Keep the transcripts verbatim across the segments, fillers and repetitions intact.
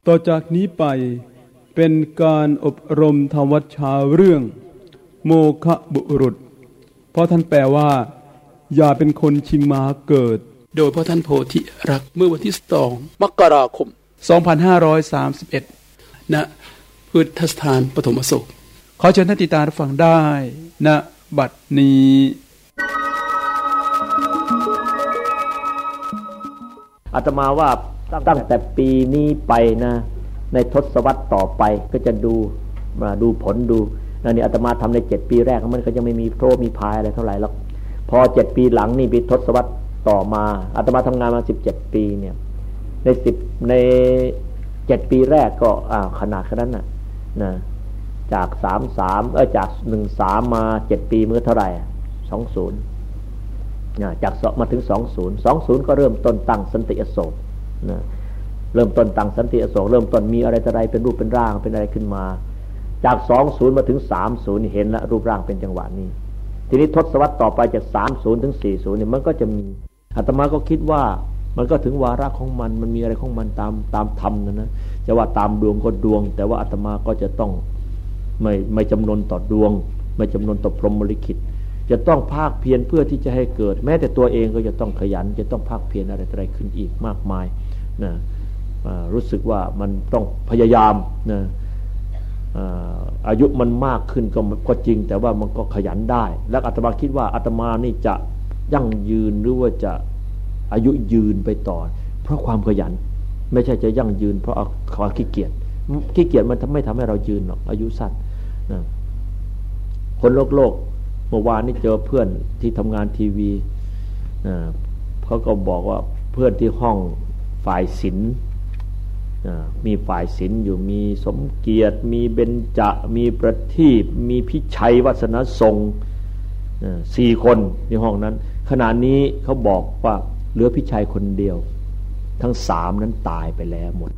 ต่อจากนี้ไปเป็นการอบรมธรรมวัชชาเรื่องโมฆะบุรุษเพราะท่านแปลว่าอย่าเป็นคนชิงม้าเกิดโดยพระท่านโพธิรักษ์เมื่อวันที่สองมกราคมสองพันห้าร้อยสามสิบเอ็ดณพุทธสถานปฐมอโศกขอเชิญท่านติดตามรับฟังได้ณบัดนี้อาตมาว่าตั้งแต่ปีนี้ไปนะในทศวรรษต่อไปก็จะดูมาดูผลดูนั่นนี่อาตมาทำในเจ็ดปีแรกมันก็ยังไม่มีโทมีพายอะไรเท่าไหร่หรอกพอเจ็ดปีหลังนี่ปีทศวรรษต่อมาอาตมาทำงานมาสิบเจ็ดปีเนี่ยในสิบในเจ็ดปีแรกก็อ่าขนาดขนาดนั้นน่ะนะจากสามสามเออจากหนึ่งสามมาเจ็ดปีเมื่อเท่าไหร่สองศูนย์นะจากมาถึงสองศูนย์สองศูนย์ก็เริ่มต้นตั้งสันติอโศกนะเริ่มต้นตั้งสันติอโศกเริ่มต้นมีอะไรต่ออะไรเป็นรูปเป็นร่างเป็นอะไรขึ้นมาจากสองศูนย์มาถึงสามศูนย์เห็นแล้วรูปร่างเป็นจังหวะนี้ทีนี้ทศวรรษต่อไปจากสามศูนย์ถึงสี่ศูนย์เนี่ยมันก็จะมีอาตมาก็คิดว่ามันก็ถึงวาระของมันมันมีอะไรของมันตามตามธรรมนะนะจะว่าตามดวงก็ดวงแต่ว่าอาตมาก็จะต้องไม่ไม่จำนนต่อดวงไม่จำนนต่อพรหมลิขิตจะต้องภาคเพียรเพื่อที่จะให้เกิดแม้แต่ตัวเองก็จะต้องขยันจะต้องภาคเพียรอะไรอะไรขึ้นอีกมากมายนะรู้สึกว่ามันต้องพยายามนะอายุมันมากขึ้นก็ก็จริงแต่ว่ามันก็ขยันได้และอาตมาคิดว่าอาตมานี่จะยั่งยืนหรือว่าจะอายุยืนไปต่อเพราะความขยันไม่ใช่จะยั่งยืนเพราะความขี้เกียจขี้เกียจมันไม่ทำให้เรายืนหรอกอายุสั้นนะคนโลกโลกเมื่อวานนี้เจอเพื่อนที่ทำงานทีวีนะเขาก็บอกว่าเพื่อนที่ห้องฝ่ายศิลป์มีฝ่ายศิลป์อยู่มีสมเกียรติมีเบญจมีประทีปมีพิชัยวัฒนทรงสี่คนในห้องนั้นขณะนี้เขาบอกว่าเหลือพิชัยคนเดียวทั้งสามนั้นตายไปแล้วหมด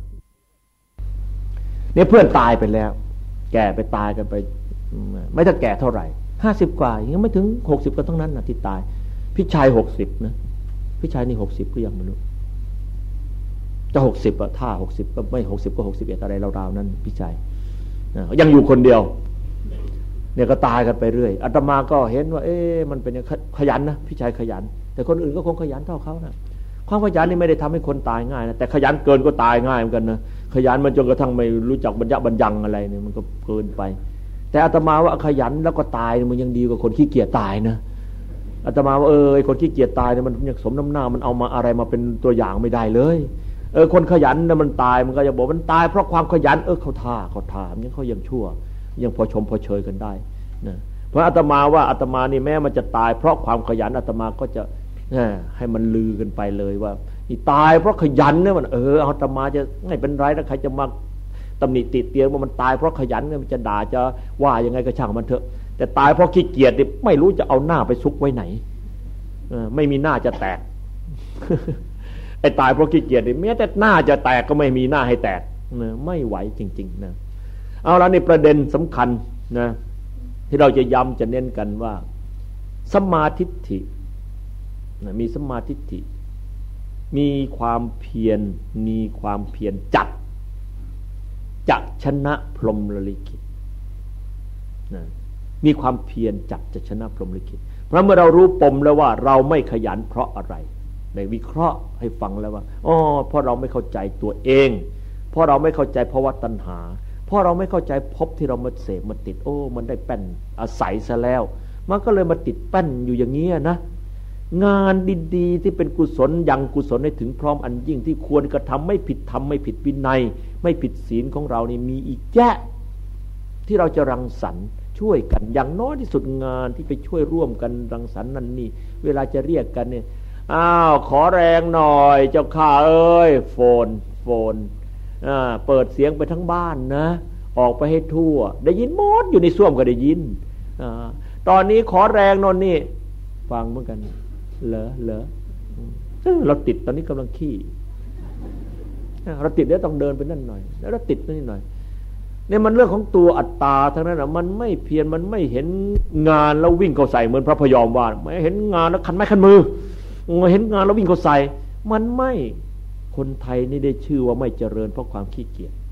เนี่ยเพื่อนตายไปแล้วแก่ไปตายกันไปไม่ถ้าแก่เท่าไหร่ห้าสิบกว่ายังไม่ถึงหกสิบก็ทั้งนั้นนะที่ตายพิชัยหกสิบนะพิชัยนี่หกสิบหรือยังไม่รู้จะหกสิบอะถ้าหกสิบก็ไม่หกสิบก็หกสิบเอ็ดอะไรราวๆนั้นพิชัยยังอยู่คนเดียวเนี่ยก็ตายกันไปเรื่อยอาตมาก็เห็นว่าเอ๊ะมันเป็นขยันนะพิชัยขยันแต่คนอื่นก็คงขยันเท่าเขานะความขยันนี่ไม่ได้ทำให้คนตายง่ายนะแต่ขยันเกินก็ตายง่ายเหมือนกันนะขยันมันจนกระทั่งไม่รู้จักบรรยะบรรยังอะไรเนี่ยมันก็เกินไปแต่อาตมาว่าขยันแล้วก็ตายมันยังดีกว่าคนขี้เกียจตายนะอาตมาว่าเออไอ้คนขี้เกียจตายเนี่ยมันยังสมน้ำหน้ามันเอามาอะไรมาเป็นตัวอย่างไม่ได้เลยเออคนขยันน่ะมันตายมันก็จะบอกมันตายเพราะความขยันเออเขาท่าเขาทามยังเขายังชั่วยังพอชมพอเชยกันได้นะเพราะอาตมาว่าอาตมานี่แม้มันจะตายเพราะความขยันอาตมาก็จะให้มันลือกันไปเลยว่านี่ตายเพราะขยันเนี่ยมันเอออาตมาจะไม่เป็นไรแล้วใครจะมาตำหนิติเตียนว่ามันตายเพราะขยันเนี่ยมันจะด่าจะว่ายังไงก็ช่างมันเถอะแต่ตายเพราะขี้เกียจนี่ไม่รู้จะเอาหน้าไปซุกไว้ไหนเออไม่มีหน้าจะแตกไอ้ตายเพราะขี้เกียจนี่แม้แต่หน้าจะแตกก็ไม่มีหน้าให้แตกนะไม่ไหวจริงๆนะเอาละนี่ประเด็นสำคัญนะที่เราจะย้ำจะเน้นกันว่าสัมมาทิฏฐินะมีสัมมาทิฏฐิมีความเพียรมีความเพียรจัดจะชนะพรหมลิขิตนะมีความเพียรจัดจะชนะพรหมลิขิตเพราะเมื่อเรารู้ปมแล้วว่าเราไม่ขยันเพราะอะไรในวิเคราะห์ให้ฟังแล้วว่าอ๋อเพราะเราไม่เข้าใจตัวเองเพราะเราไม่เข้าใจภวตัณหาเพราะเราไม่เข้าใจภพที่เรามาเสพมาติดโอ้มันได้แป้นอาศัยซะแล้วมันก็เลยมาติดแป้นอยู่อย่างนี้นะงานดีๆที่เป็นกุศลยังกุศลให้ถึงพร้อมอันยิ่งที่ควรกระทำไม่ผิดธรรมไม่ผิดวินัยไม่ผิดศีลของเรานี่มีอีกแยะที่เราจะรังสรรค์ช่วยกันอย่างน้อยที่สุดงานที่ไปช่วยร่วมกันรังสรรค์นั่นนี่เวลาจะเรียกกันเนี่ยอ้าวขอแรงหน่อยเจ้าข้าเอ้ยโฟนโฟนอ่าเปิดเสียงไปทั้งบ้านนะออกไปให้ทั่วได้ยินหมดอยู่ในส้วมก็ได้ยินอ่าตอนนี้ขอแรงนนนี่ฟังเหมือนกันเหรอเหรอเราติดตอนนี้กำลังขี้เราติดแล้วต้องเดินไปนั่นหน่อยแล้วเราติดนั่นหน่อยเนี่ยมันเรื่องของตัวอัตตาทั้งนั้นนะมันไม่เพียรมันไม่เห็นงานแล้ววิ่งเข้าใส่เหมือนพระพยอมว่าไม่เห็นงานแล้วคันไม้คันมือเห็นงานแล้ววิ่งเข้าใส่มันไม่คนไทยนี่ได้ชื่อว่าไม่เจริญเพราะความขี้เกียจ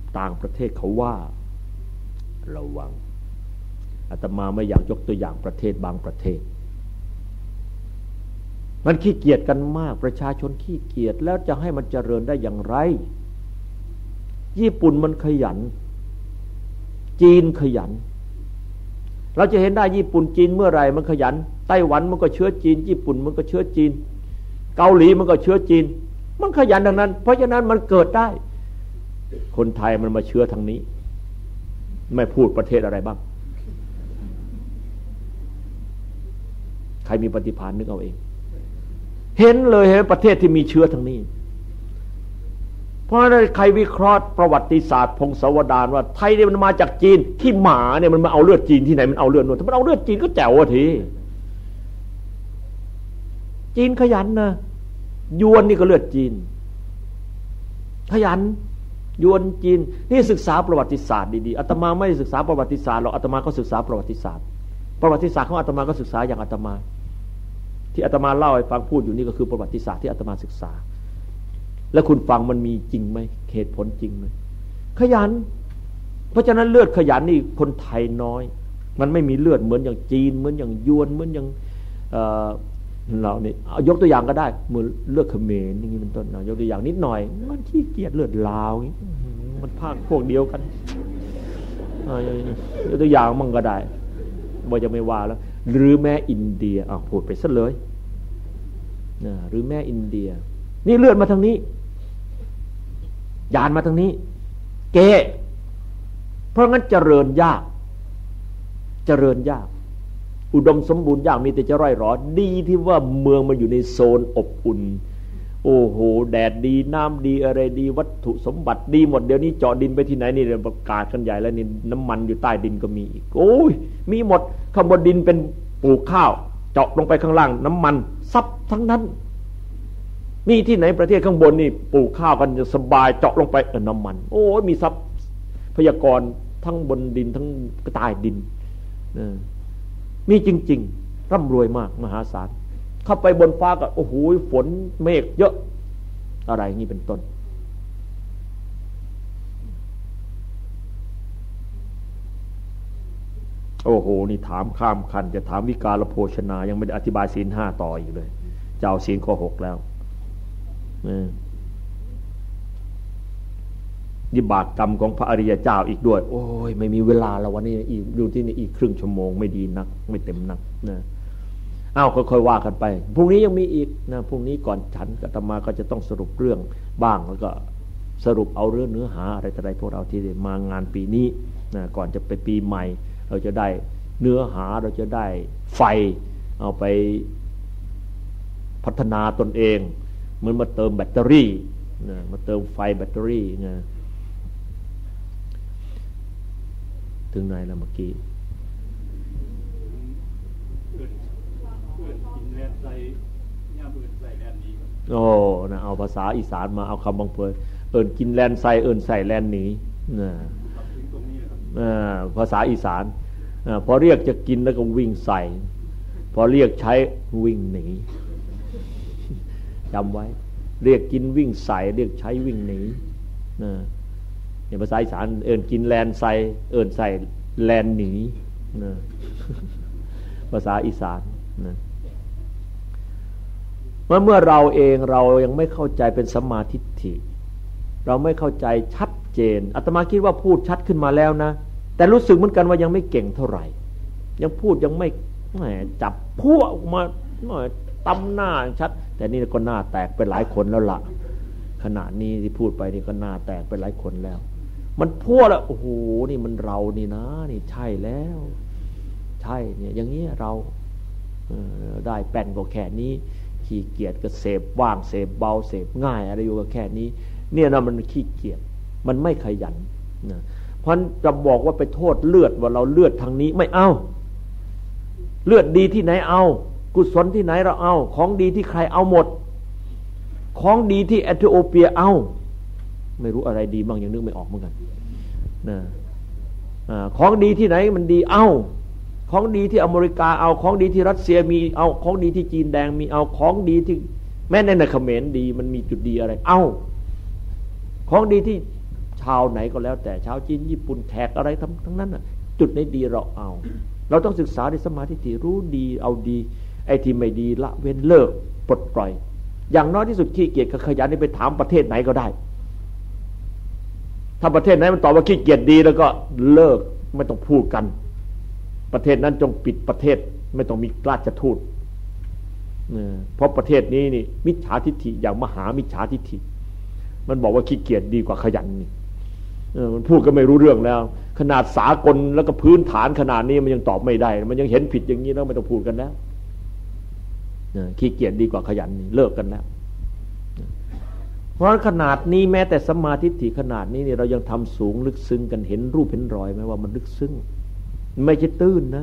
ต่างประเทศเขาว่าระวังอาตมาไม่อยากยกตัวอย่างประเทศบางประเทศมันขี้เกียจกันมากประชาชนขี้เกียจแล้วจะให้มันเจริญได้อย่างไรญี่ปุ่นมันขยันจีนขยันเราจะเห็นได้ญี่ปุ่นจีนเมื่อไหร่มันขยันไต้หวันมันก็เชื้อจีนญี่ปุ่นมันก็เชื้อจีนเกาหลีมันก็เชื้อจีนมันขยันดังนั้นเพราะฉะนั้นมันเกิดได้คนไทยมันมาเชื้อทางนี้ไม่พูดประเทศอะไรบ้างใครมีปฏิภาณนึกเอาเองเห็นเลยเห็นประเทศที่มีเชื้อทางนี้เพราะอะไรใครวิเคราะห์ประวัติศาสตร์พงศาวดารว่าไทยเนี่ยมันมาจากจีนที่หมาเนี่ยมันมาเอาเลือดจีนที่ไหนมันเอาเลือดนวลถ้ามันเอาเลือดจีนก็แจ๋วอ่ะทีจีนขยันนะยวนนี่ก็เลือดจีนขยันยวนจีนนี่ศึกษาประวัติศาสตร์ดีๆอาตมาไม่ศึกษาประวัติศาสตร์หรอกอาตมาก็ศึกษาประวัติศาสตร์ประวัติศาสตร์ของอาตมาก็ศึกษาอย่างอาตมาที่อาตมาเล่าให้ฟังพูดอยู่นี่ก็คือประวัติศาสตร์ที่อาตมาศึกษาแล้วคุณฟังมันมีจริงไหมเหตุผลจริงไหมขยันเพราะฉะนั้นเลือดขยันนี่คนไทยน้อยมันไม่มีเลือดเหมือนอย่างจีนเหมือนอย่างยวนเหมือนอย่างเราเนี่ยเอายกตัวอย่างก็ได้เหมือนเลือดเขมรอย่างนี้เป็นต้นนะยกตัวอย่างนิดหน่อยมันขี้เกียจเลือดลาวอย่างนี้มันภาคพวกเดียวกันยกตัวอย่างมั่งก็ได้ว่าจะไม่ว่าแล้วหรือแม้อินเดียอ่ะพูดไปซะเลยนะหรือแม้อินเดียนี่เลือดมาทางนี้ยานมาทางนี้เกเพราะงั้นเจริญยากเจริญยากอุดมสมบูรณ์ยากมีแต่จะร่อยหรอดีที่ว่าเมืองมันอยู่ในโซนอบอุ่นโอ้โหแดดดีน้ำดีอะไรดีวัตถุสมบัติดีหมดเดี๋ยวนี้เจาะดินไปที่ไหนนี่เรื่องประกาศกันใหญ่แล้วนี่น้ำมันอยู่ใต้ดินก็มีอีกโอ้ยมีหมดข้างบนดินเป็นปลูกข้าวเจาะลงไปข้างล่างน้ำมันซับทั้งนั้นมีที่ไหนประเทศข้างบนนี่ปลูกข้าวกันจะสบายเจาะลงไปเออน้ำมันโอ้ยมีทรัพพยากรทั้งบนดินทั้งใต้ดินนะมีจริงๆร่ำรวยมากมหาศาลเข้าไปบนฟ้าก็โอ้โหฝนเมฆเยอะอะไรงี้เป็นต้นโอ้โหนี่ถามข้ามคันจะถามวิกาลโภชนายังไม่ได้อธิบายศีลห้าต่ออีกเลยเจ้าศีลข้อหกแล้วนี่บาปกรรมของพระอริยเจ้าอีกด้วยโอ้ยไม่มีเวลาแล้ววันนี้อีกดูที่นี่อีกครึ่งชั่วโมงไม่ดีนักไม่เต็มนักนะอ้าวค่อยๆว่ากันไปพรุ่งนี้ยังมีอีกนะพรุ่งนี้ก่อนฉันอาตมาก็จะต้องสรุปเรื่องบ้างแล้วก็สรุปเอาเรื่องเนื้อหาอะไรต่ออะไรพวกเราที่มางานปีนี้นะก่อนจะไปปีใหม่เราจะได้เนื้อหาเราจะได้ไฟเอาไปพัฒนาตนเองเหมือนมาเติมแบตเตอรี่นะมาเติมไฟแบตเตอรี่นะถึงไหนแล้วเมื่อกี้โอ้นะเอาภาษาอีสานมาเอาคำบางเพยเอิญกินแลนใส่เอิญใส่แลนหนีนะภาษาอีสานพอเรียกจะกินแล้วก็วิ่งใส่พอเรียกใช้วิ่งหนีจำไว้เรียกกินวิ่งใส่เรียกใช้วิ่งหนีนะในภาษาอีสานเอิญกินแลนใส่เอิญใส่แลนหนีนะภาษาอีสานนะเมื่อเมื่อเราเองเรายังไม่เข้าใจเป็นสัมมาทิฏฐิเราไม่เข้าใจชัดเจนอาตมาคิดว่าพูดชัดขึ้นมาแล้วนะแต่รู้สึกเหมือนกันว่ายังไม่เก่งเท่าไหร่ยังพูดยังไม่แหมจับพวกมาหน่อยตำหน้าชัดแต่นี่ก็หน้าแตกไปหลายคนแล้วล่ะขณะนี้ที่พูดไปนี่ก็หน้าแตกไปหลายคนแล้วมันพัวแล้วโอ้โหนี่มันเรานี่นะนี่ใช่แล้วใช่เนี่ยอย่างนี้เราได้แป้นก็แค่นี้ขี้เกียจก็เสพว่างเสพเบาเสพง่ายอะไรอยู่ก็แค่นี้เนี่ยนะมันขี้เกียจมันไม่ขยันนะเพราะจะบอกว่าไปโทษเลือดว่าเราเลือดทางนี้ไม่เอาเลือดดีที่ไหนเอากุศลที่ไหนเราเอาของดีที่ใครเอาหมดของดีที่เอธิโอเปียเอาไม่รู้อะไรดีบ้างยังนึกไม่ออกเหมือนกันนะของดีที่ไหนมันดีเอาของดีที่อเมริกาเอาของดีที่รัสเซียมีเอาของดีที่จีนแดงมีเอาของดีที่แม้ในเขมรดีมันมีจุดดีอะไรเอาของดีที่ชาวไหนก็แล้วแต่ชาวจีนญี่ปุ่นแขกอะไรทั้งทั้งนั้นน่ะจุดไหนดีเราเอาเราต้องศึกษาในสมาธิที่รู้ดีเอาดีไอ้ที่ไม่ดีละเว้นเลิกปลดปล่อยอย่างน้อยที่สุดขี้เกียจกับขยันนี่ไปถามประเทศไหนก็ได้ถ้าประเทศไหนมันตอบว่าขี้เกียจดีแล้วก็เลิกไม่ต้องพูดกันประเทศนั้นจงปิดประเทศไม่ต้องมีราชทูตเพราะประเทศนี้นี่มิจฉาทิฏฐิอย่างมหามิจฉาทิฏฐิมันบอกว่าขี้เกียจดีกว่าขยันนี่มันพูดก็ไม่รู้เรื่องแล้วขนาดสากลแล้วก็พื้นฐานขนาดนี้มันยังตอบไม่ได้มันยังเห็นผิดอย่างนี้แล้วไม่ต้องพูดกันแล้วขี้เกียจดีกว่าขยันนี่เลิกกันแล้วเพราะขนาดนี้แม้แต่สมาธิขนาดนี้เนี่ยเรายังทำสูงลึกซึ้งกันเห็นรูปเห็นรอยไหมว่ามันลึกซึ้งไม่ใช่ตื้นนะ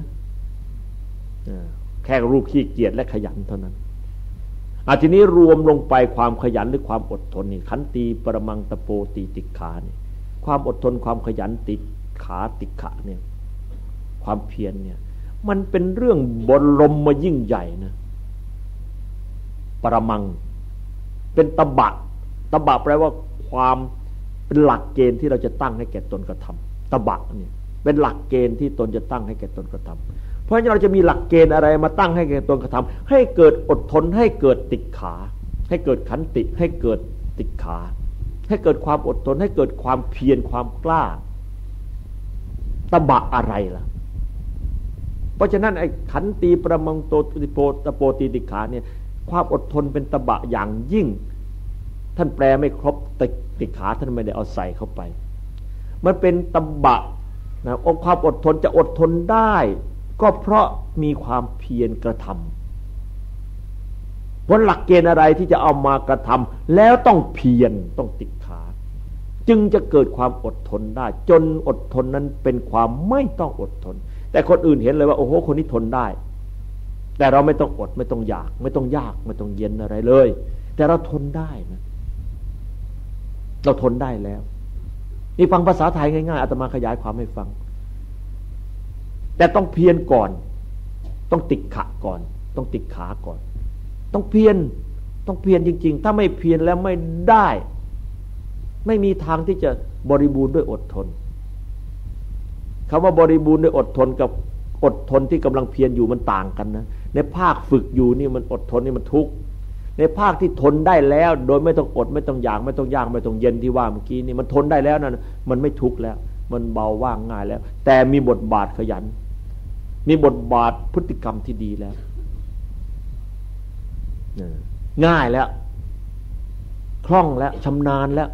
แค่รูปขี้เกียจและขยันเท่านั้นอาทีนี้รวมลงไปความขยันหรือความอดทนนี่ขันติปรมังตะโปติติขาเนี่ยความอดทนความขยันติขาติขะเนี่ยความเพียรเนี่ยมันเป็นเรื่องบรมมายิ่งใหญ่นะปรมังเป็นตบะตบะแปลว่าความเป็นหลักเกณฑ์ที่เราจะตั้งให้แก่ตนกระทำตบะเนี่ยเป็นหลักเกณฑ์ที่ตนจะตั้งให้แก่ตนกระทำเพราะฉะนั้นเราจะมีหลักเกณฑ์อะไรมาตั้งให้แก่ตนกระทำให้เกิดอดทนให้เกิดติขาให้เกิดขันติให้เกิดติขาให้เกิดความอดทนให้เกิดความเพียรความกล้าตบะอะไรล่ะเพราะฉะนั้นไอ้ขันติปรมังโตติโปตโปติติขาเนี่ยความอดทนเป็นตบะอย่างยิ่งท่านแปลไม่ครบติติขาท่านไม่ได้เอาใส่เข้าไปมันเป็นตบะนะองค์ความอดทนจะอดทนได้ก็เพราะมีความเพียรกระทำเพราะหลักเกณฑ์อะไรที่จะเอามากระทำแล้วต้องเพียรต้องติขาจึงจะเกิดความอดทนได้จนอดทนนั้นเป็นความไม่ต้องอดทนแต่คนอื่นเห็นเลยว่าโอ้โหคนนี้ทนได้แต่เราไม่ต้องอดไม่ต้องอยากไม่ต้องยากไม่ต้องเย็นอะไรเลยแต่เราทนได้นะเราทนได้แล้วนี่ฟังภาษาไทยง่ายๆอาตมาขยายความให้ฟังแต่ต้องเพียรก่อนต้องติขะก่อนต้องติขาก่อนต้องเพียรต้องเพียรจริงๆถ้าไม่เพียรแล้วไม่ได้ไม่มีทางที่จะบริบูรณ์ด้วยอดทนคำว่าบริบูรณ์ด้วยอดทนกับอดทนที่กำลังเพียรอยู่มันต่างกันนะในภาคฝึกอยู่นี่มันอดทนนี่มันทุกข์ในภาคที่ทนได้แล้วโดยไม่ต้องอดไม่ต้องอยากไม่ต้องยากไม่ต้องเย็นที่ว่าเมื่อกี้นี่มันทนได้แล้วนั่นมันไม่ทุกข์แล้วมันเบาว่างง่ายแล้วแต่มีบทบาทขยันมีบทบาทพฤติกรรมที่ดีแล้วง่ายแล้วคล่องแล้วชำนาญแล้ว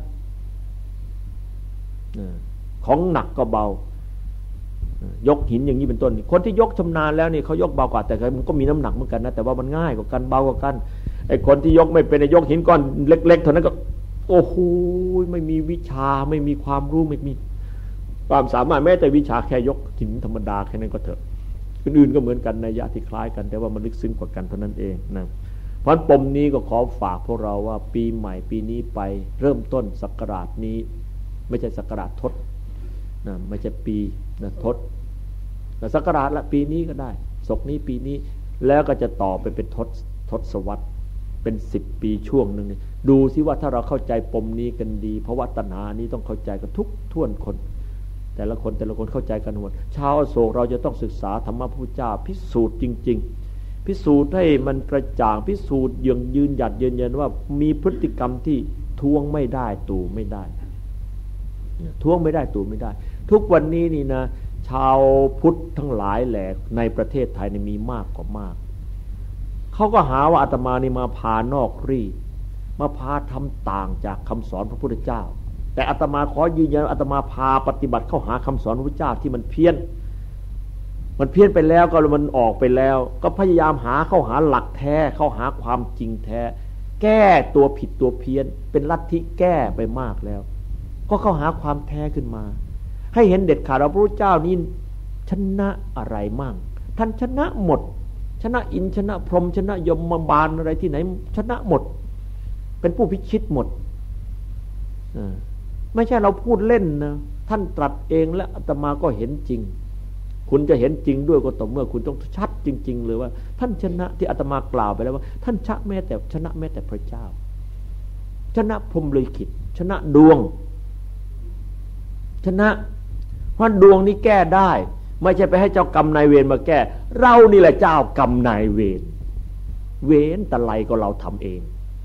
ของหนักก็เบายกหินอย่างนี้เป็นต้นคนที่ยกชำนาญแล้วนี่เขายกเบากว่าแต่มันก็มีน้ำหนักเหมือนกันนะแต่ว่ามันง่ายกว่ากันเบากว่ากันไอ้คนที่ยกไม่เป็นยกหินก้อนเล็กๆเท่านั้นก็โอ้โหไม่มีวิชาไม่มีความรู้ไม่มีความสามารถแม้แต่วิชาแค่ยกหินธรรมดาแค่นั้นก็เถอะอื่นๆก็เหมือนกันในยะที่คล้ายกันแต่ว่ามันลึกซึ้งกว่ากันเท่านั้นเองนะเพราะปมนี้ก็ขอฝากพวกเราว่าปีใหม่ปีนี้ไปเริ่มต้นศักราชนี้ไม่ใช่ศักราชทศนะไม่ใช่ปีนะทศแต่ศักราชละปีนี้ก็ได้ศกนี้ปีนี้แล้วก็จะต่อไปเป็นทศทศวรรษเป็นสิบปีช่วงหนึ่งดูซิว่าถ้าเราเข้าใจปมนี้กันดีเพราะว่าตัณหานี้ต้องเข้าใจกันทุกท่วนคนแต่ละคนแต่ละคนเข้าใจกันหมดชาวอโศกเราจะต้องศึกษาธรรมะพระพุทธเจ้าพิสูจน์จริงๆพิสูจน์ให้มันกระจ่างพิสูจน์ยืนยืนหยัดยืนยันว่ามีพฤติกรรมที่ทวงไม่ได้ตู่ไม่ได้ทวงไม่ได้ตู่ไม่ได้ทุกวันนี้นี่นะชาวพุทธทั้งหลายแหละในประเทศไทยนี่มีมากกว่ามากเขาก็หาว่าอาตมานี่มาพานอกรีมาพาทำต่างจากคำสอนพระพุทธเจ้าแต่อาตมาขอยืนยันอาตมาพาปฏิบัติเข้าหาคำสอนพระพุทธเจ้าที่มันเพี้ยนมันเพี้ยนไปแล้วก็มันออกไปแล้วก็พยายามหาเข้าหาหลักแท้เข้าหาความจริงแท้แก้ตัวผิดตัวเพี้ยนเป็นลัทธิแก้ไปมากแล้วก็เข้าหาความแท้ขึ้นมาให้เห็นเด็ดขาดว่าพระพุทธเจ้านี่ชนะอะไรมั่งท่านชนะหมดชนะอินชนะพรหมชนะยมบาลอะไรที่ไหนชนะหมดเป็นผู้พิชิตหมดไม่ใช่เราพูดเล่นนะท่านตรัสเองและอาตมาก็เห็นจริงคุณจะเห็นจริงด้วยก็ต่อเมื่อคุณต้องชัดจริงๆเลยว่าท่านชนะที่อาตมากล่าวไปแล้วว่าท่านชนะแม้แต่ชนะแม้แต่พระเจ้าชนะพรหมลิขิตชนะดวงชนะเพราะดวงนี้แก้ได้ไม่ใช่ไปให้เจ้ากรรมนายเวรมาแก้เรานี่แหละเจ้ากรรมนายเวรเวรตะไลก็เราทำเอง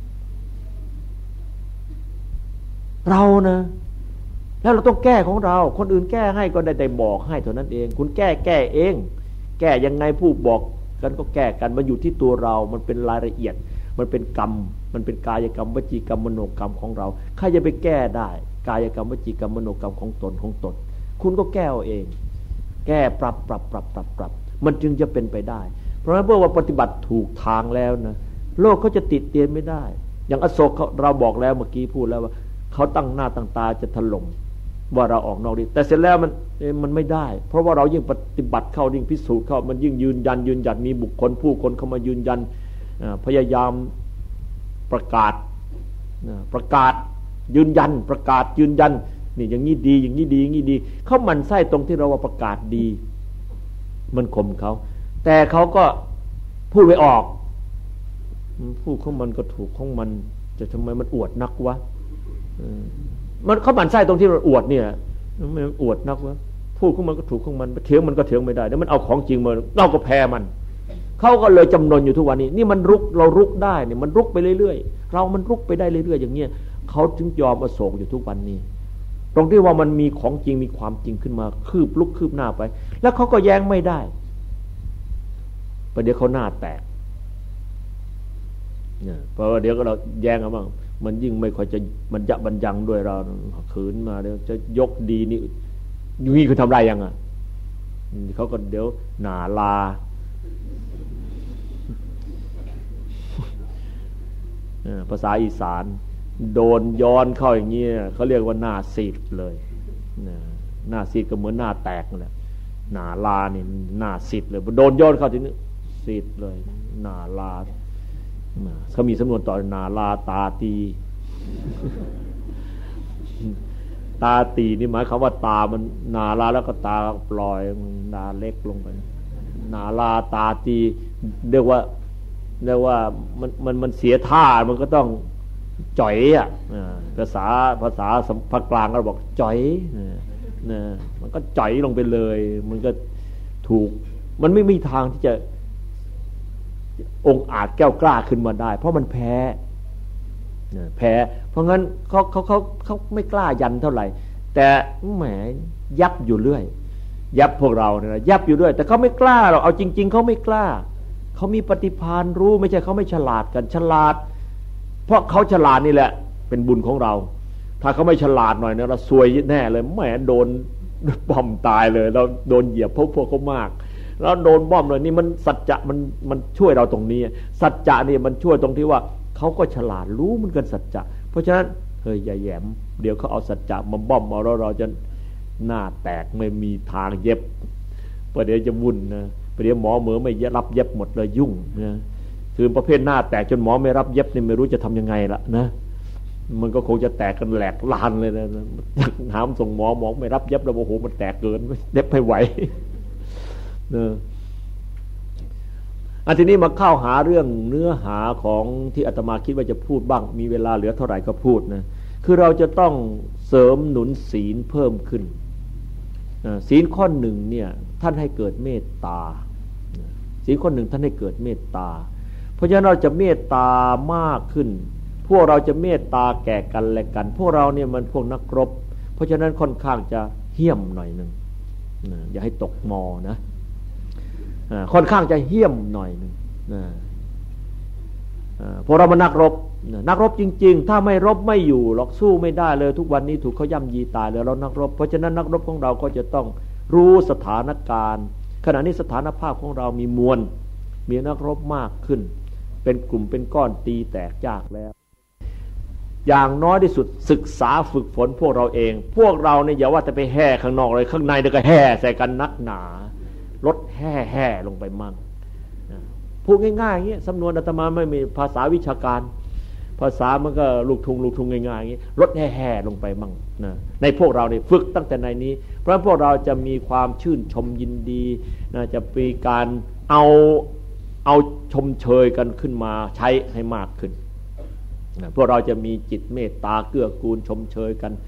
เรานะแล้วเราต้องแก้ของเราคนอื่นแก้ให้ก็ได้แต่บอกให้เท่านั้นเองคุณแก้แก้เองแก้ยังไงผู้บอกกันก็แก้กันมันอยู่ที่ตัวเรามันเป็นรายละเอียดมันเป็นกรรมมันเป็นกายกรรมวจีกรรมมโนกรรมของเราใครจะไปแก้ได้กายกรรมวจีกรรมมโนกรรมของตนของตนคุณก็แก้เอาเองแก้ปรับปรับปรับปรับปรับมันจึงจะเป็นไปได้เพราะฉะนั้นเมื่อว่าปฏิบัติถูกทางแล้วนะโลกเขาจะติดเตียนไม่ได้อย่างอโศกเราบอกแล้วเมื่อกี้พูดแล้วว่าเขาตั้งหน้าตั้งตาจะถล่มว่าเราออกนอกฤทธิ์แต่เสร็จแล้วมันมันไม่ได้เพราะว่าเรายิ่งปฏิบัติเข้ายิ่งพิสูจน์เข้ามันยิ่งยืนยันยืนหยัดมีบุคคลผู้คนเข้ามายืนยันพยายามประกาศประกาศยืนยันประกาศยืนยันนี่อย่างนี้ดีอย่างนี้ดีอย่างนี้ดีเขาหมั่นไส้ตรงที่เราว่าประกาศดีมันข่มเขาแต่เขาก็พูดไม่ออกพูดของมันก็ถูกของมันจะทำไมมันอวดนักวะมันเขาหมั่นไส้ตรงที่มันอวดเนี่ยมันอวดนักวะพูดของมันก็ถูกของมันเถียงมันก็เถียงไม่ได้แล้วมันเอาของจริงมาเราก็แพ้มันเขาก็เลยจำนนอยู่ทุกวันนี้นี่มันรุกเรารุกได้เนี่ยมันรุกไปเรื่อยๆเรามันรุกไปได้เรื่อยๆอย่างเงี้ยเขาถึงยอมอโศกอยู่ทุกวันนี้ตรงที่ว่ามันมีของจริงมีความจริงขึ้นมาคืบลุกคืบหน้าไปแล้วเขาก็แย้งไม่ได้ประเดี๋ยวเขาหน้าแตกเนี่ยเพราะว่าเดี๋ยวก็เราแย้งกันบ้างมันยิ่งไม่ค่อยจะมันยะบัญญังด้วยเราขืนมาเดี๋ยวจะยกดีนี่นี่คือทำไรยังอ่ะเขาก็เดี๋ยวหนาลาภาษาอีสานโดนย้อนเข้าอย่างนี้เขาเรียกว่าหน้าซีดเลยหน้าซีดก็เหมือนหน้าแตกนั่นแหละหน้าลานี่หน้าซีดเลยโดนย้อนเข้าทีนี้ซีดเลยหน้าลาเขามีสำนวนต่อหน้าลาตาตีตาตีนี่หมายความว่าตามันหน้าลาแล้วก็ตาปล่อยหน้าเล็กลงไปหน้าลาตาตีเรียกว่าเรียกว่ามันมันมันเสียท่ามันก็ต้องจ่อยอ่ะภาษาภาษาภาคกลางเราบอกจ่อยนะมันก็จ่อยลงไปเลยมันก็ถูกมันไม่มีทางที่จะองอาจแก้วกล้าขึ้นมาได้เพราะมันแพ้แพ้เพราะงั้นเขาเขาเขาเขาไม่กล้ายันเท่าไหร่แต่แหมยับอยู่เรื่อยยับพวกเราเนี่ยยับอยู่เรื่อยแต่เขาไม่กล้าหรอกเอาจริงๆเขาไม่กล้าเขามีปฏิภาณรู้ไม่ใช่เขาไม่ฉลาดกันฉลาดเพราะเขาฉลาดนี่แหละเป็นบุญของเราถ้าเขาไม่ฉลาดหน่อยเนี่ยเราซวยแน่เลยแหมโดนบ่อมตายเลยเราโดนเหยียบพวกพวกเขามากแล้วโดนบ่อมเลยนี่มันสัจจะมันมันช่วยเราตรงนี้สัจจะนี่มันช่วยตรงที่ว่าเขาก็ฉลาดรู้เหมือนกันสัจจะเพราะฉะนั้นเฮ้ยอย่าแยมเดี๋ยวเขาเอาสัจจะมาบ่อมเอาเราเราจะหน้าแตกไม่มีทางเย็บประเดี๋ยวจะวุ่นนะประเดี๋ยวหมอเหมือไม่รับเย็บหมดเลยยุ่งนะคือประเภทหน้าแตกจนหมอไม่รับเย็บนี่ไม่รู้จะทำยังไงละนะมันก็คงจะแตกกันแหลกลานเลยนะถามส่งหมอหมอไม่รับเย็บแล้วโอ้โหมันแตกเกินเย็บไม่ไหวเนอะอันทีนี้มาเข้าหาเรื่องเนื้อหาของที่อาตมาคิดว่าจะพูดบ้างมีเวลาเหลือเท่าไหร่ก็พูดนะคือเราจะต้องเสริมหนุนศีลเพิ่มขึ้นศีลข้อหนึ่งเนี่ยท่านให้เกิดเมตตาศีลข้อหนึ่งท่านให้เกิดเมตตาเพราะฉะนั้นเราจะเมตตามากขึ้นพวกเราจะเมตตาแก่กันและกันพวกเราเนี่ยมันพวกนักรบเพราะฉะนั้นค่อนข้างจะเหี้ยมหน่อยนึงอย่าให้ตกมอนะค่อนข้างจะเหี้ยมหน่อยนึงพวกเรามันนักรบนักรบจริงๆถ้าไม่รบไม่อยู่หรอกสู้ไม่ได้เลยทุกวันนี้ถูกเขาย่ำยีตายเลยเรานักรบเพราะฉะนั้นนักรบของเราก็จะต้องรู้สถานการณ์ขณะนี้สถานภาพของเรามีมวลมีนักรบมากขึ้นเป็นกลุ่มเป็นก้อนตีแตกยากแล้วอย่างน้อยที่สุดศึกษาฝึกฝนพวกเราเองพวกเราเนี่ยอย่าว่าแต่ไปแห่ข้างนอกเลยข้างในเดี๋ยวก็แห่ใส่กันนักหนาลดแห่แห่ลงไปมั่งพูดง่ายๆอย่างนี้สำนวนอาตมาไม่มีภาษาวิชาการภาษามันก็ลูกทุงลูกทุงง่ายๆอย่างนี้ลดแห่แห่ลงไปมั่งนะในพวกเราเนี่ยฝึกตั้งแต่ในนี้เพราะพวกเราจะมีความชื่นชมยินดีนะจะมีการเอาเอาชมเชยกันขึ้นมาใช้ให้มากขึ้นนะพวกเราจะมีจิตเมตตาเกื้อกูลชมเชยกัน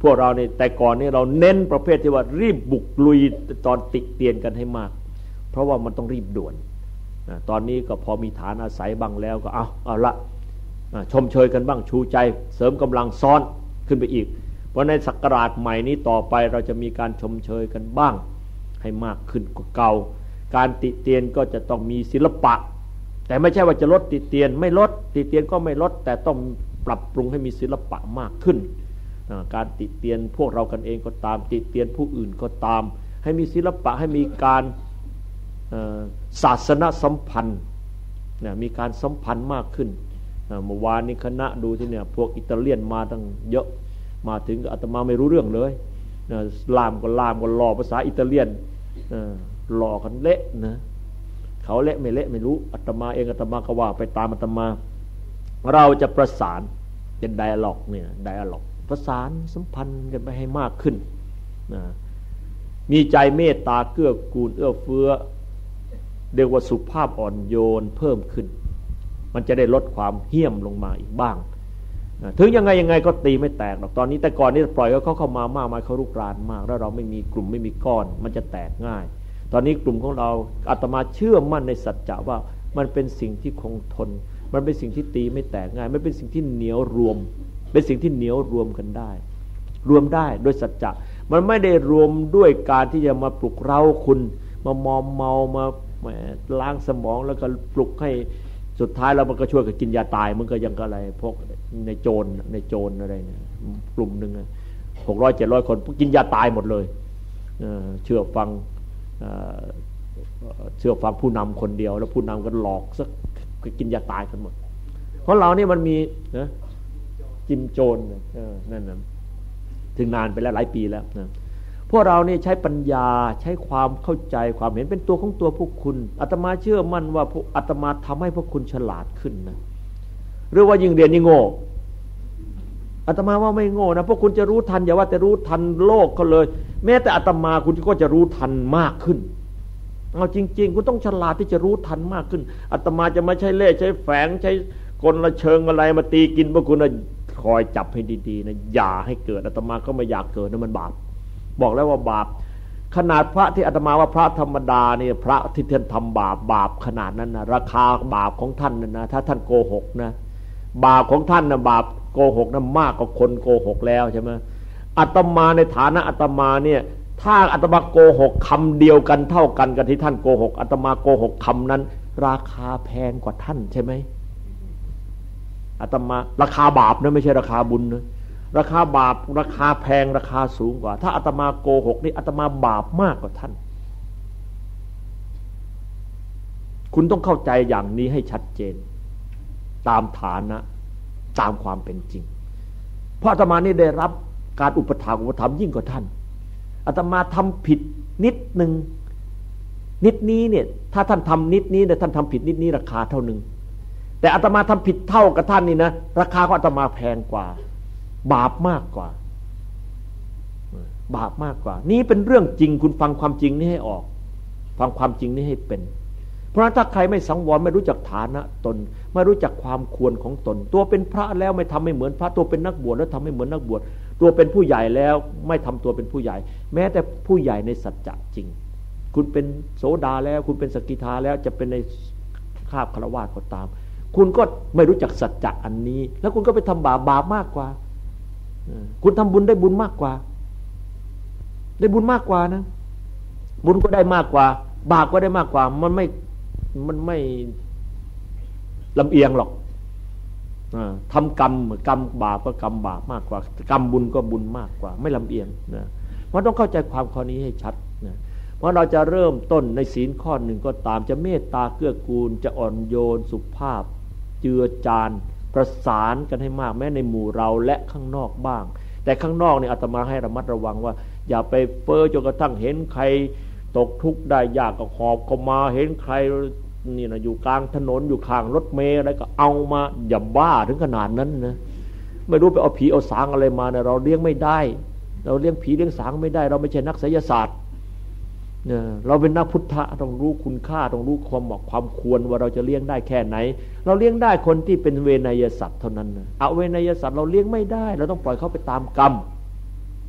พวกเราในแต่ก่อนนี้เราเน้นประเภทที่ว่ารีบบุกลุยตอนติเตียนกันให้มากเพราะว่ามันต้องรีบด่วนตอนนี้ก็พอมีฐานอาศัยบ้างแล้วก็เอาเอาละชมเชยกันบ้างชูใจเสริมกำลังซ้อนขึ้นไปอีกเพราะในศักราชใหม่นี้ต่อไปเราจะมีการชมเชยกันบ้างให้มากขึ้นกว่าเก่าการติเตียนก็จะต้องมีศิลปะแต่ไม่ใช่ว่าจะลดติเตียนไม่ลดติเตียนก็ไม่ลดแต่ต้องปรับปรุงให้มีศิลปะมากขึ้นการติเตียนพวกเรากันเองก็ตามติเตียนผู้อื่นก็ตามให้มีศิลปะให้มีการศาสนสัมพันธ์มีการสัมพันธ์มากขึ้นเมื่อวานนี้คณะดูที่เนี่ยพวกอิตาเลียนมาตั้งเยอะมาถึงอาตมาไม่รู้เรื่องเลยลามก็ลามก็รอภาษาอิตาเลียนรอกันเละนะเขาเละไม่เละไม่รู้อาตมาเองอาตมาก็ว่าไปตามอาตมาเราจะประสานเป็นไดอะล็อกเนี่ยไดอะล็อกประสานสัมพันธ์กันไปให้มากขึ้นนะมีใจเมตตาเกื้อกูลเอื้อเฟื้อเรียกว่าสุภาพอ่อนโยนเพิ่มขึ้นมันจะได้ลดความเหี้ยมลงมาอีกบ้างถึงยังไงยังไงก็ตีไม่แตกหรอกตอนนี้แต่ก่อนนี่ปล่อยเขาเข้ามามากมายเขารุกรานมากแล้วเราไม่มีกลุ่มไม่มีก้อนมันจะแตกง่ายตอนนี้กลุ่มของเราอาตมาเชื่อมั่นในสัจจะว่ามันเป็นสิ่งที่คงทนมันเป็นสิ่งที่ตีไม่แตกง่ายมันเป็นสิ่งที่เหนียวรวมเป็นสิ่งที่เหนียวรวมกันได้รวมได้โดยสัจจะมันไม่ได้รวมด้วยการที่จะมาปลุกเร้าคุณมามอมเมามาแหมล้างสมองแล้วก็ปลุกให้สุดท้ายแล้วมันก็ช่วยกันกินยาตายมันก็ยังอะไรพวกในโจรในโจรอะไรเนี่ยกลุ่มหนึ่งหกร้อยเจ็ดร้อยคนกินยาตายหมดเลยเชื่อฟังเชื่อฟังผู้นำคนเดียวแล้วผู้นำก็หลอกสักกินยาตายกันหมดเพราะเรานี่มันมีนะจิมโจรนั่นนะถึงนานไปแล้วหลายปีแล้วนะพวกเรานี่ใช้ปัญญาใช้ความเข้าใจความเห็นเป็นตัวของตัวพวกคุณอาตมาเชื่อมั่นว่าอาตมาทำให้พวกคุณฉลาดขึ้นนะหรือว่ายิ่งเรียนยิ่งโง่อาตมาว่าไม่โง่นะพวกคุณจะรู้ทันอย่าว่าแต่รู้ทันโลกก็เลยแม้แต่อาตมาคุณก็จะรู้ทันมากขึ้นเอาจริงๆคุณต้องฉลาดที่จะรู้ทันมากขึ้นอาตมาจะไม่ใช่เล่ห์ใช้แฝงใช้กลเชิงอะไรมาตีกินพวกคุณนะคอยจับให้ดีๆนะอย่าให้เกิดอาตมาก็ไม่อยากเกิดนะมันบาปบอกแล้วว่าบาปขนาดพระที่อาตมาว่าพระธรรมดาเนี่ยพระที่ท่านทำบาปบาปขนาดนั้นนะราคาบาปของท่านนะนะถ้าท่านโกหกนะบาปของท่านนะบาปโกหกนะมากกว่าคนโกหกแล้วใช่ไหมอาตมาในฐานะอาตมาเนี่ยถ้าอาตมาโกหกคำเดียวกันเท่ากันกับที่ท่านโกหกอาตมาโกหกคำนั้นราคาแพงกว่าท่านใช่ไหมอาตมาราคาบาปนะไม่ใช่ราคาบุญนะราคาบาปราคาแพงราคาสูงกว่าถ้าอาตมาโกหกนี่อาตมาบาปมากกว่าท่านคุณต้องเข้าใจอย่างนี้ให้ชัดเจนตามฐานะตามความเป็นจริงเพราะอาตมานี่ได้รับการอุปถัมภ์อุปถัมภ์ยิ่งกว่าท่านอาตมาทำผิดนิดนึงนิดนี้เนี่ยถ้าท่านทำนิดนี้เนี่ยท่านทำผิดนิดนี้ราคาเท่านึงแต่อาตมาทำผิดเท่ากับท่านนี่นะราคาของอาตมาแพงกว่าบาปมากกว่าบาปมากกว่านี่เป็นเรื่องจริงคุณฟังความจริงนี้ให้ออกฟังความจริงนี้ให้เป็นเพราะถ้าใครไม่สังวรไม่รู้จักฐานะตนไม่รู้จักความควรของตนตัวเป็นพระแล้วไม่ทำให้เหมือนพระตัวเป็นนักบวชแล้วทำให้เหมือนนักบวชตัวเป็นผู้ใหญ่แล้วไม่ทำตัวเป็นผู้ใหญ่แม้แต่ผู้ใหญ่ในสัจจะจริงคุณเป็นโสดาแล้วคุณเป็นสกิทาแล้วจะเป็นในคาบฆราวาสก็ตามคุณก็ไม่รู้จักสัจจะอันนี้แล้วคุณก็ไปทำบาปบาปมากกว่าคุณทำบุญได้บุญมากกว่าได้บุญมากกว่านะบุญก็ได้มากกว่าบาปก็ได้มากกว่ามันไม่มันไม่ลำเอียงหรอกทำกรรมกรรมบาปก็กรรมบาปมากกว่ากรรมบุญก็บุญมากกว่าไม่ลำเอียงนะมันต้องเข้าใจความข้อนี้ให้ชัดนะเพราะเราจะเริ่มต้นในศีลข้อหนึ่งก็ตามจะเมตตาเกื้อกูลจะอ่อนโยนสุภาพเจือจานประสานกันให้มากแม้ในหมู่เราและข้างนอกบ้างแต่ข้างนอกเนี่ยอาตมาให้ระมัดระวังว่าอย่าไปเฟ้อจนกระทั่งเห็นใครตกทุกข์ได้ยากก็หอบก็มาเห็นใครนี่นะอยู่กลางถนนอยู่ข้างรถเมล์อะไรก็เอามาอย่าบ้าถึงขนาดนั้นนะไม่รู้ไปเอาผีเอาสางอะไรมาเนี่ยเราเลี้ยงไม่ได้เราเลี้ยงผีเลี้ยงสางไม่ได้เราไม่ใช่นักไสยศาสตร์เนี่ยเราเป็นนักพุทธะต้องรู้คุณค่าต้องรู้ความเหมาะความควรว่าเราจะเลี้ยงได้แค่ไหนเราเลี้ยงได้คนที่เป็นเวนยสัตว์เท่านั้นนะอเวนยสัตว์เราเลี้ยงไม่ได้เราต้องปล่อยเขาไปตามกรรม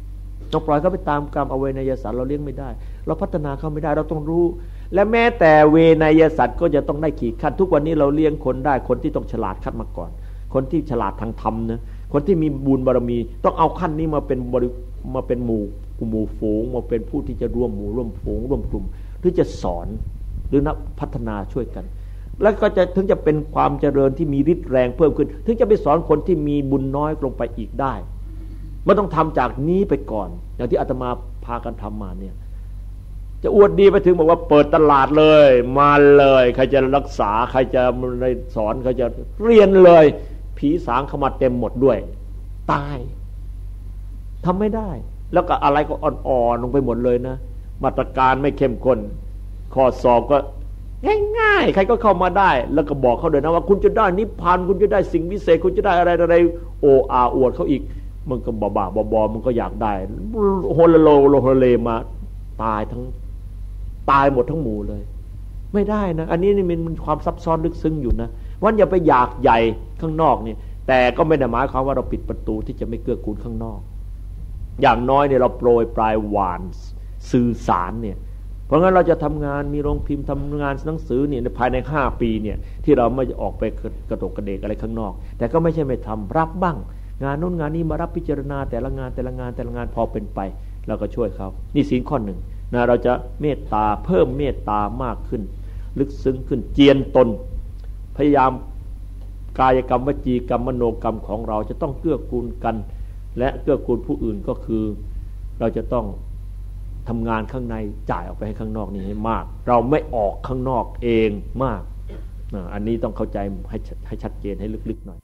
ต้องปล่อยเขาไปตามกรรมอเวนยสัตว์เราเลี้ยงไม่ได้เราพัฒนาเขาไม่ได้เราต้องรู้และแม้แต่เวนยสัตว์ก็จะต้องได้ขีดขั้นทุกวันนี้เราเลี้ยงคนได้คนที่ต้องฉลาดขั้นมาก่อนคนที่ฉลาดทางธรรมนะคนที่มีบุญบารมีต้องเอาขั้นนี้มาเป็นบริมาเป็นหมู่หมู่ฝูงมาเป็นผู้ที่จะร่วมหมู่ร่วมฝูงร่วมกลุ่มหรือจะสอนหรือนักพัฒนาช่วยกันแล้วก็จะถึงจะเป็นความเจริญที่มีฤทธิ์แรงเพิ่มขึ้นถึงจะไปสอนคนที่มีบุญน้อยลงไปอีกได้ไม่ต้องทำจากนี้ไปก่อนอย่างที่อาตมาพากันทำมาเนี่ยจะอวดดีไปถึงบอกว่าเปิดตลาดเลยมาเลยใครจะรักษาใครจะสอนใครจะเรียนเลยผีสางเข้ามาเต็มหมดด้วยตายทำไม่ได้แล้วก็อะไรก็อ่อนๆลงไปหมดเลยนะมาตรการไม่เข้มข้นข้อสอบก็ง่ายๆใครก็เข้ามาได้แล้วก็บอกเขาเลยนะว่าคุณจะได้นิพพานคุณจะได้สิ่งวิเศษคุณจะได้อะไรอะไรโออาอวดเขาอีกมันก็บ้าๆบอๆมันก็อยากได้โฮโลโลโลโฮเลมาตายทั้งตายหมดทั้งหมู่เลยไม่ได้นะอันนี้นี่มันความซับซ้อนลึกซึ้งอยู่นะวันอย่าไปอยากใหญ่ข้างนอกนี่แต่ก็ไม่ได้หมายความว่าเราปิดประตูที่จะไม่เกื้อกูลข้างนอกอย่างน้อยเนี่ยเราโปรยปลายหวานสื่อสารเนี่ยเพราะงั้นเราจะทำงานมีโรงพิมพ์ทำงานหนังสือเนี่ยภายในห้าปีเนี่ยที่เราไม่ออกไปกระโดดกระเดกอะไรข้างนอกแต่ก็ไม่ใช่ไม่ทำรับบ้างงานนู้นงานนี้มารับพิจารณาแต่ละงานแต่ละงานแต่ละงานพอเป็นไปเราก็ช่วยเขานี่ศีลข้อหนึ่งนะเราจะเมตตาเพิ่มเมตตามากขึ้นลึกซึ้งขึ้นเจียนตนพยายามกายกรรมวจีกรรมมโนกรรมของเราจะต้องเกื้อกูลกันและเกื้อกูลผู้อื่นก็คือเราจะต้องทำงานข้างในจ่ายออกไปให้ข้างนอกนี่ให้มากเราไม่ออกข้างนอกเองมากอันนี้ต้องเข้าใจให้ให้ชัดเจนให้ลึกๆหน่อย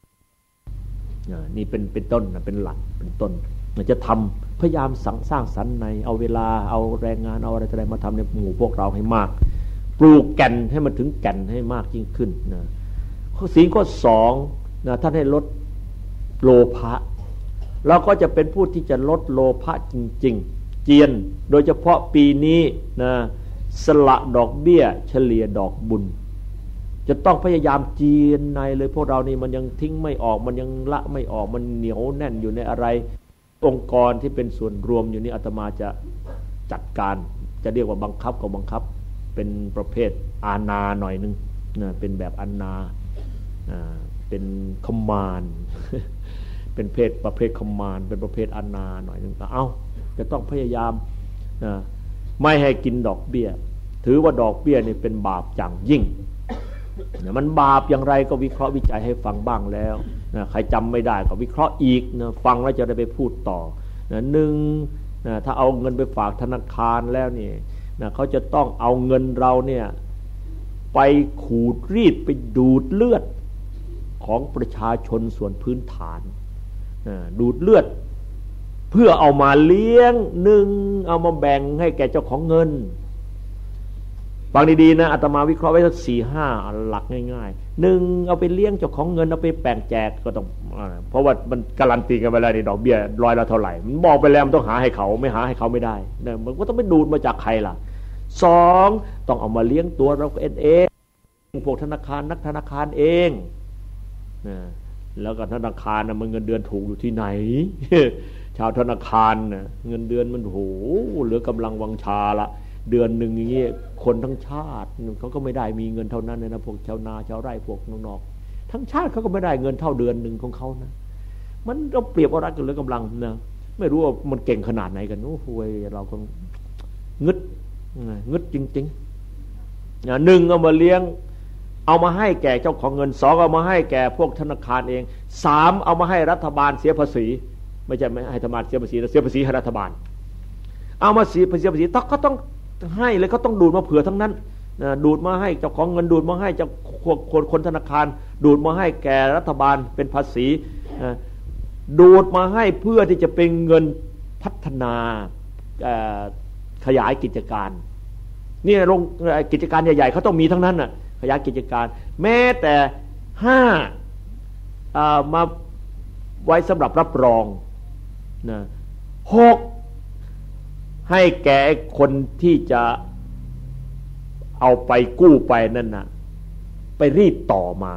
นี่เป็นเป็นต้นนะเป็นหลักเป็นต้นมันจะทำพยายามสร้างสร้างสรรค์ในเอาเวลาเอาแรงงานเอาอะไรอะไรมาทำในหมู่พวกเราให้มากปลูกแก่นให้มันถึงแก่นให้มากยิ่งขึ้นนะศีลข้อสองนะท่านให้ลดโลภะเราก็จะเป็นผู้ที่จะลดโลภะจริงๆเจียนโดยเฉพาะปีนี้นะสละดอกเบี้ยเฉลี่ยดอกบุญจะต้องพยายามเจียนในเลยพวกเรานี่มันยังทิ้งไม่ออกมันยังละไม่ออกมันเหนียวแน่นอยู่ในอะไรองค์กรที่เป็นส่วนรวมอยู่นี่อาตมาจะจัดการจะเรียกว่าบังคับก็บังคับเป็นประเภทอาณาหน่อยนึงนะเป็นแบบอาณาเป็นคอมมานด์เป็นเพศประเภทคอมมานด์เป็นประเภทอาณาหน่อยนึงเอ้าจะต้องพยายามนะไม่ให้กินดอกเบี้ยถือว่าดอกเบี้ยนี่เป็นบาปอย่างยิ่งนะมันบาปอย่างไรก็วิเคราะห์วิจัยให้ฟังบ้างแล้วนะใครจำไม่ได้ก็วิเคราะห์อีกนะฟังแล้วจะได้ไปพูดต่อนะหนึ่งนะถ้าเอาเงินไปฝากธนาคารแล้วนี่นะเขาจะต้องเอาเงินเราเนี่ยไปขูดรีดไปดูดเลือดของประชาชนส่วนพื้นฐานนะดูดเลือดเพื่อเอามาเลี้ยงหนึ่งเอามาแบ่งให้แก่เจ้าของเงินฟังดีๆนะอาตมาวิเคราะห์ไว้สักสี่ห้าหลักง่ายๆหนึ่งเอาไปเลี้ยงเจ้าของเงินเอาไปแบ่งแจกก็ต้องเพราะว่ามันการันตีกันไปแล้วในดอกเบี้ยร้อยละเท่าไหร่มันบอกไปแล้วมันต้องหาให้เขาไม่หาให้เขาไม่ได้เนี่ยมันก็ต้องไปดูดมาจากใครล่ะสองต้องเอามาเลี้ยงตัวเราเองเองพวกธนาคารนักธนาคารเองนะแล้วก็ธนาคารนะมันเงินเดือนถูกอยู่ที่ไหน ชาวธนาคารนะเงินเดือนมันโหเหลือกำลังวังชาละเดือนหนึ่งอย่างนี้คนทั้งชาติเขาก็ไม่ได้มีเงินเท่านั้นเลยนะพวกชาวนาชาวไร่พวกนอกๆทั้งชาติเขาก็ไม่ได้เงินเท่าเดือนหนึ่งของเขานะมันเราเปรียบเอารัฐกันเหลือกำลังนะไม่รู้ว่ามันเก่งขนาดไหนกันโอ้โหเราก็งึดงึดจริงๆนะหนึ่งเอามาเลี้ยงเอามาให้แก่เจ้าของเงินสองเอามาให้แก่พวกธนาคารเองสามเอามาให้รัฐบาลเสียภาษีไม่ใช่ไม่ให้ธนาคารเสียภาษีแต่เสียภาษีให้รัฐบาลเอามาเสียภาษีภาษีต้องเขาต้องให้เลยเขาต้องดูดมาเผื่อทั้งนั้นดูดมาให้เจ้าของเงินดูดมาให้เจ้าคนคนธนาคารดูดมาให้แก่รัฐบาลเป็นภาษีดูดมาให้เพื่อที่จะเป็นเงินพัฒนาขยายกิจการนี่โรงกิจการใหญ่ๆเขาต้องมีทั้งนั้นน่ะขยายกิจการแม้แต่ห้ามาไว้สำหรับรับรองนะหกให้แก่คนที่จะเอาไปกู้ไปนั่นน่ะไปรีดต่อมา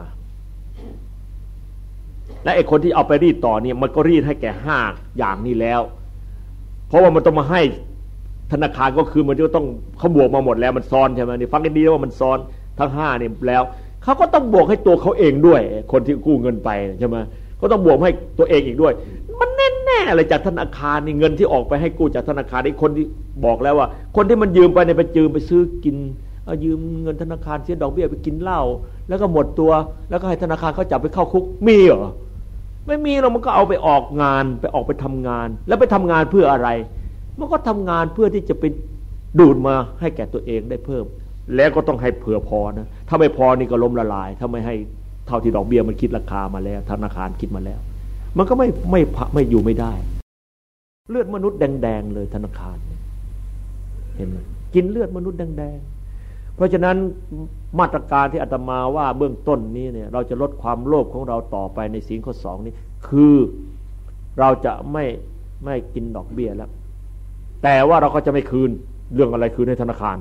และไอ้คนที่เอาไปรีดต่อเนี่ยมันก็รีดให้แก่ห้าอย่างนี้แล้วเพราะว่ามันต้องมาให้ธนาคารก็คือมันจะต้องเขาบวกมาหมดแล้วมันซ้อนใช่ไหมนี่ฟังกันดีว่ามันซ้อนทั้งห้าเนี่ยแล้วเขาก็ต้องบวกให้ตัวเขาเองด้วยคนที่กู้เงินไปใช่ไหมก็ต้องบวกให้ตัวเองอีกด้วยมันแน่ๆอะไรจากธนาคารนี่เงินที่ออกไปให้กู้จากธนาคารนี่คนที่บอกแล้วว่าคนที่มันยืมไปในไปยืมไปซื้อกินเอายืมเงินธนาคารเสียดอกเบี้ยไปกินเหล้าแล้วก็หมดตัวแล้วก็ให้ธนาคารเขาจับไปเข้าคุกมีเหรอไม่มีหรอกมันก็เอาไปออกงานไปออกไปทำงานแล้วไปทำงานเพื่ออะไรมันก็ทำงานเพื่อที่จะไปดูดมาให้แก่ตัวเองได้เพิ่มแล้วก็ต้องให้เผื่อพอนะถ้าไม่พอนี่ก็ล้มละลายถ้าไม่ให้เท่าที่ดอกเบี้ยมันคิดราคามาแล้วธนาคารคิดมาแล้วมันก็ไม่ไม่ไม่อยู่ไม่ได้เลือดมนุษย์แดงๆเลยธนาคารเห็นไหมกินเลือดมนุษย์แดงๆเพราะฉะนั้นมาตรการที่อาตมาว่าเบื้องต้นนี้เนี่ยเราจะลดความโลภของเราต่อไปในศีลข้อสองนี้คือเราจะไม่ไม่กินดอกเบี้ยแล้วแต่ว่าเราก็จะไม่คืนเรื่องอะไรคืนให้ธนาคาร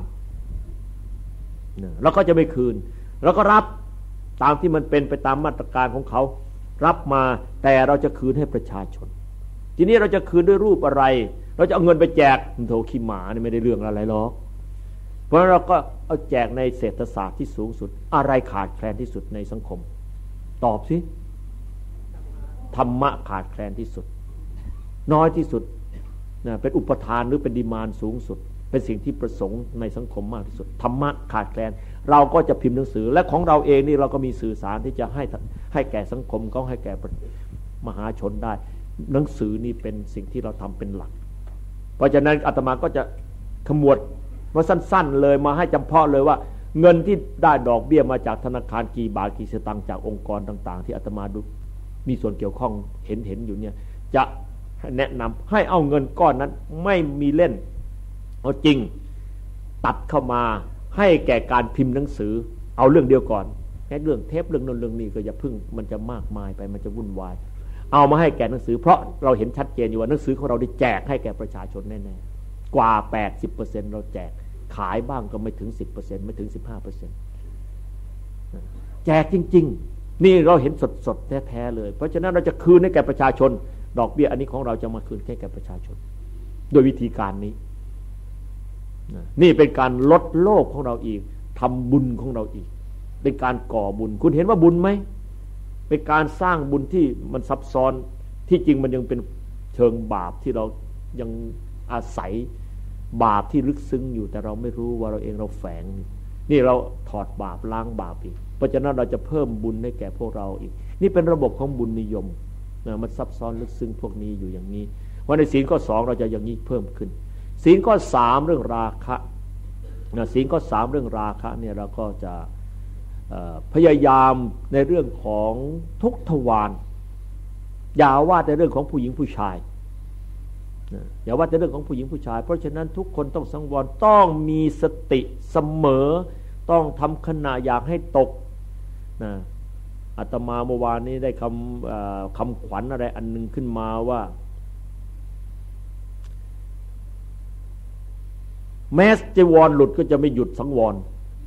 เราก็จะไม่คืนเราก็รับตามที่มันเป็นไปตามมาตรการของเขารับมาแต่เราจะคืนให้ประชาชนทีนี้เราจะคืนด้วยรูปอะไรเราจะเอาเงินไปแจกโถขี้หมานี่ไม่ได้เรื่องอะไรหรอกเพราะเราก็เอาแจกในเศรษฐศาสตร์ที่สูงสุดอะไรขาดแคลนที่สุดในสังคมตอบสิธรรมะขาดแคลนที่สุดน้อยที่สุดนะเป็นอุปทานหรือเป็นดีมานด์สูงสุดเป็นสิ่งที่ประสงค์ในสังคมมากที่สุดธรรมะขาดแคลนเราก็จะพิมพ์หนังสือและของเราเองนี่เราก็มีสื่อสารที่จะให้ให้แก่สังคมก็ให้แก่มหาชนได้หนังสือนี่เป็นสิ่งที่เราทำเป็นหลักเพราะฉะนั้นอาตมาก็จะขมวดมาสั้นๆเลยมาให้จำเพาะเลยว่าเงินที่ได้ดอกเบี้ยมาจากธนาคารกี่บาทกี่สตางค์จากองค์กรต่างๆที่อาตมาดูมีส่วนเกี่ยวข้องเห็นเห็นอยู่เนี่ยจะแนะนำให้เอาเงินก้อนนั้นไม่มีเล่นเอาจริงตัดเข้ามาให้แก่การพิมพ์หนังสือเอาเรื่องเดียวก่อนแค่เรื่องเทปเรื่องนั้นเรื่องนี้ก็อย่าพึ่งมันจะมากมายไปมันจะวุ่นวายเอามาให้แก่หนังสือเพราะเราเห็นชัดเจนอยู่ว่าหนังสือของเราได้แจกให้แก่ประชาชนแน่ๆกว่า แปดสิบเปอร์เซ็นต์ เราแจกขายบ้างก็ไม่ถึง สิบเปอร์เซ็นต์ ไม่ถึง สิบห้าเปอร์เซ็นต์ แจกจริงๆนี่เราเห็นสดๆแท้ๆเลยเพราะฉะนั้นเราจะคืนให้แก่ประชาชนดอกเบี้ยอันนี้ของเราจะมาคืนให้แก่ประชาชนโดยวิธีการนี้นี่เป็นการลดโลภของเราอีกทำบุญของเราอีกเป็นการก่อบุญคุณเห็นว่าบุญไหมเป็นการสร้างบุญที่มันซับซ้อนที่จริงมันยังเป็นเชิงบาปที่เรายังอาศัยบาปที่ลึกซึ้งอยู่แต่เราไม่รู้ว่าเราเองเราแฝงนี่เราถอดบาปล้างบาปอีกเพราะฉะนั้นเราจะเพิ่มบุญให้แก่พวกเราอีกนี่เป็นระบบของบุญนิยมนะมันซับซ้อนลึกซึ้งพวกนี้อยู่อย่างนี้ว่าในศีลข้อสองเราจะอย่างนี้เพิ่มขึ้นศีลข้อสามเรื่องราคะนะศีลข้อสามเรื่องราคะเนี่ยเราก็จะพยายามในเรื่องของทุกทวารอย่าว่าแต่เรื่องของผู้หญิงผู้ชายอย่าว่าแต่เรื่องของผู้หญิงผู้ชายเพราะฉะนั้นทุกคนต้องสังวรต้องมีสติเสมอต้องทำขณะอยากให้ตกนะอาตมาเมื่อวานนี้ได้คำคำขวัญอะไรอันนึงขึ้นมาว่าแม้จีวรหลุดก็จะไม่หยุดสังวร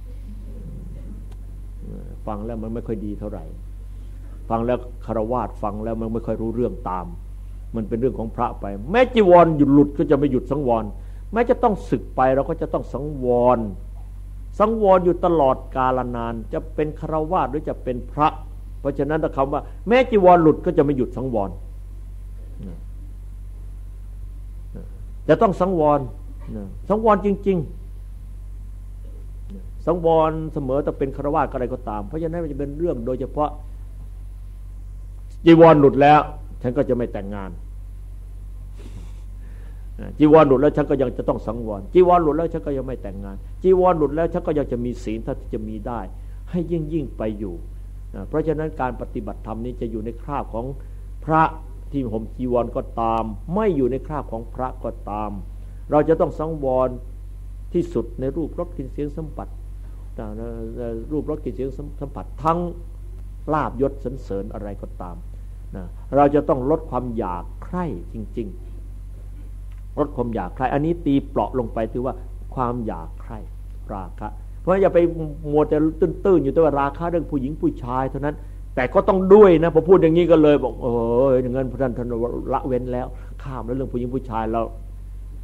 ฟังแล้วมันไม่ค่อยดีเท่าไหร่ฟังแล้วคฤหัสถ์ฟังแล้วมันไม่ค่อยรู้เรื่องตามมันเป็นเรื่องของพระไปแม้จีวรหยุดหลุดก็จะไม่หยุดสังวรแม้จะต้องสึกไปเราก็จะต้องสังวรสังวรอยู่ตลอดกาลนานจะเป็นคฤหัสถ์หรือจะเป็นพระเพราะฉะนั้นถ้าคำว่าแม้จีวรหลุดก็จะไม่หยุดสังวรจะต้องสังวรสังวรจริงๆสังวรเสมอแต่เป็นคฤหัสถ์อะไรก็ตามเพราะฉะนั้นมันจะเป็นเรื่องโดยเฉพาะจีวรหลุดแล้วฉันก็จะไม่แต่งงานจีวรหลุดแล้วฉันก็ยังจะต้องสังวรจีวรหลุดแล้วฉันก็ยังไม่แต่งงานจีวรหลุดแล้วฉันก็ยังจะมีศีลถ้าจะมีได้ให้ยิ่งยิ่งไปอยู่เพราะฉะนั้นการปฏิบัติธรรมนี้จะอยู่ในคราบของพระที่ห่มจีวรก็ตามไม่อยู่ในคราบของพระก็ตามเราจะต้องสังวรที่สุดในรูปรสกลิ่นเสียงสัมผัสรูปรสกลิ่นเสียงสัมผัสทั้งลาภยศสรรเสริญอะไรก็ตามนะเราจะต้องลดความอยากใคร่จริงๆลดความอยากใคร่อันนี้ตีเปราะลงไปถือว่าความอยากใคร่ราคะเพราะอย่าไปมัวแต่ตื้นๆอยู่แต่ว่าราคะเรื่องผู้หญิงผู้ชายเท่านั้นแต่ก็ต้องด้วยนะพอพูดอย่างนี้ก็เลยบอกโอ้ยอย่างนั้นพระท่านท่านละเว้นแล้วข้ามแล้วเรื่องผู้หญิงผู้ชายเรา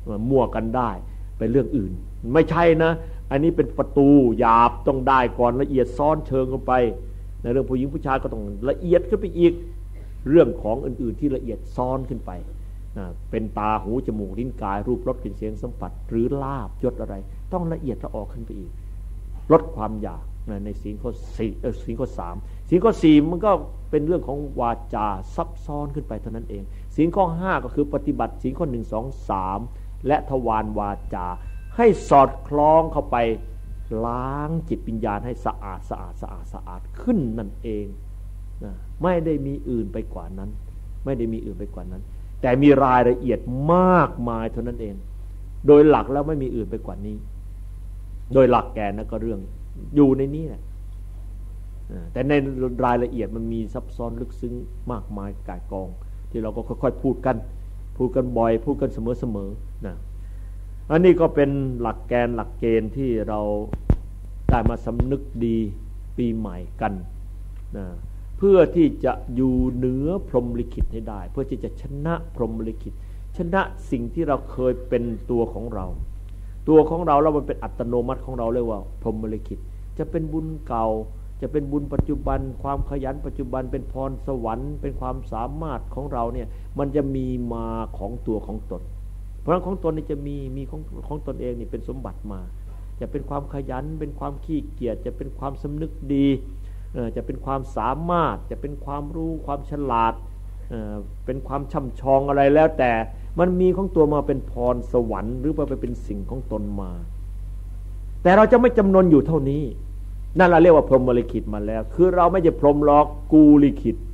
มั่วกันได้ไปเรื่องอื่นไม่ใช่นะอันนี้เป็นประตูหยาบต้องได้ก่อนละเอียดซ้อนเชิงกันไปในเรื่องผู้หญิงผู้ชายก็ต้องละเอียดขึ้นไปอีกเรื่องของอื่นๆที่ละเอียดซ้อนขึ้นไปเป็นตาหูจมูกลิ้นกายรูปรสกลิ่นเสียงสัมผัสหรือลาภยศอะไรต้องละเอียดละออกขึ้นไปอีกลดความอยากในศีลข้อสี่เออศีลข้อสามศีลข้อสี่มันก็เป็นเรื่องของวาจาซับซ้อนขึ้นไปเท่านั้นเองศีลข้อห้าก็คือปฏิบัติศีลข้อหนึ่งสองสามและทวารวาจาให้สอดคล้องเข้าไปล้างจิตวิญญาณให้สะอาดสะอาดสะอาดสะอาดขึ้นนั่นเองนะไม่ได้มีอื่นไปกว่านั้นไม่ได้มีอื่นไปกว่านั้นแต่มีรายละเอียดมากมายเท่านั้นเองโดยหลักแล้วไม่มีอื่นไปกว่านี้โดยหลักแกนนะก็เรื่องอยู่ในนี้แหละแต่ในรายละเอียดมันมีซับซ้อนลึกซึ้งมากมายกายกองที่เราก็ค่อยๆพูดกันพูดกันบ่อยพูดกันเสมอๆนะอันนี้ก็เป็นหลักแกนหลักเกณฑ์ที่เราได้มาสำนึกดีปีใหม่กันนะเพื่อที่จะอยู่เหนือพรหมลิขิตให้ได้เพื่อที่จะชนะพรหมลิขิตชนะสิ่งที่เราเคยเป็นตัวของเราตัวของเราแล้วมันเป็นอัตโนมัติของเราเรียกว่าพรหมลิขิตจะเป็นบุญเก่าจะเป็นบุญปัจจุบันความขยันปัจจุบันเป็นพรสวรรค์เป็นความสามารถของเราเนี่ยมันจะมีมาของตัวของตนเพราะฉะนั้นของตนนี่จะมีมีของของตนเองนี่เป็นสมบัติมาจะเป็นความขยันเป็นความขี้เกียจจะเป็นความสำนึกดีจะเป็นความสามารถจะเป็นความรู้ความฉลาดเป็นความช่ำชองอะไรแล้วแต่มันมีของตัวมาเป็นพรสวรรค์หรือว่าไปเป็นสิ่งของตนมาแต่เราจะไม่จำนวนอยู่เท่านี้นั่นเราเรียกว่าพรหมลิขิตมาแล้วคือเราไม่ใช่พรหมหรอกกูลิขิต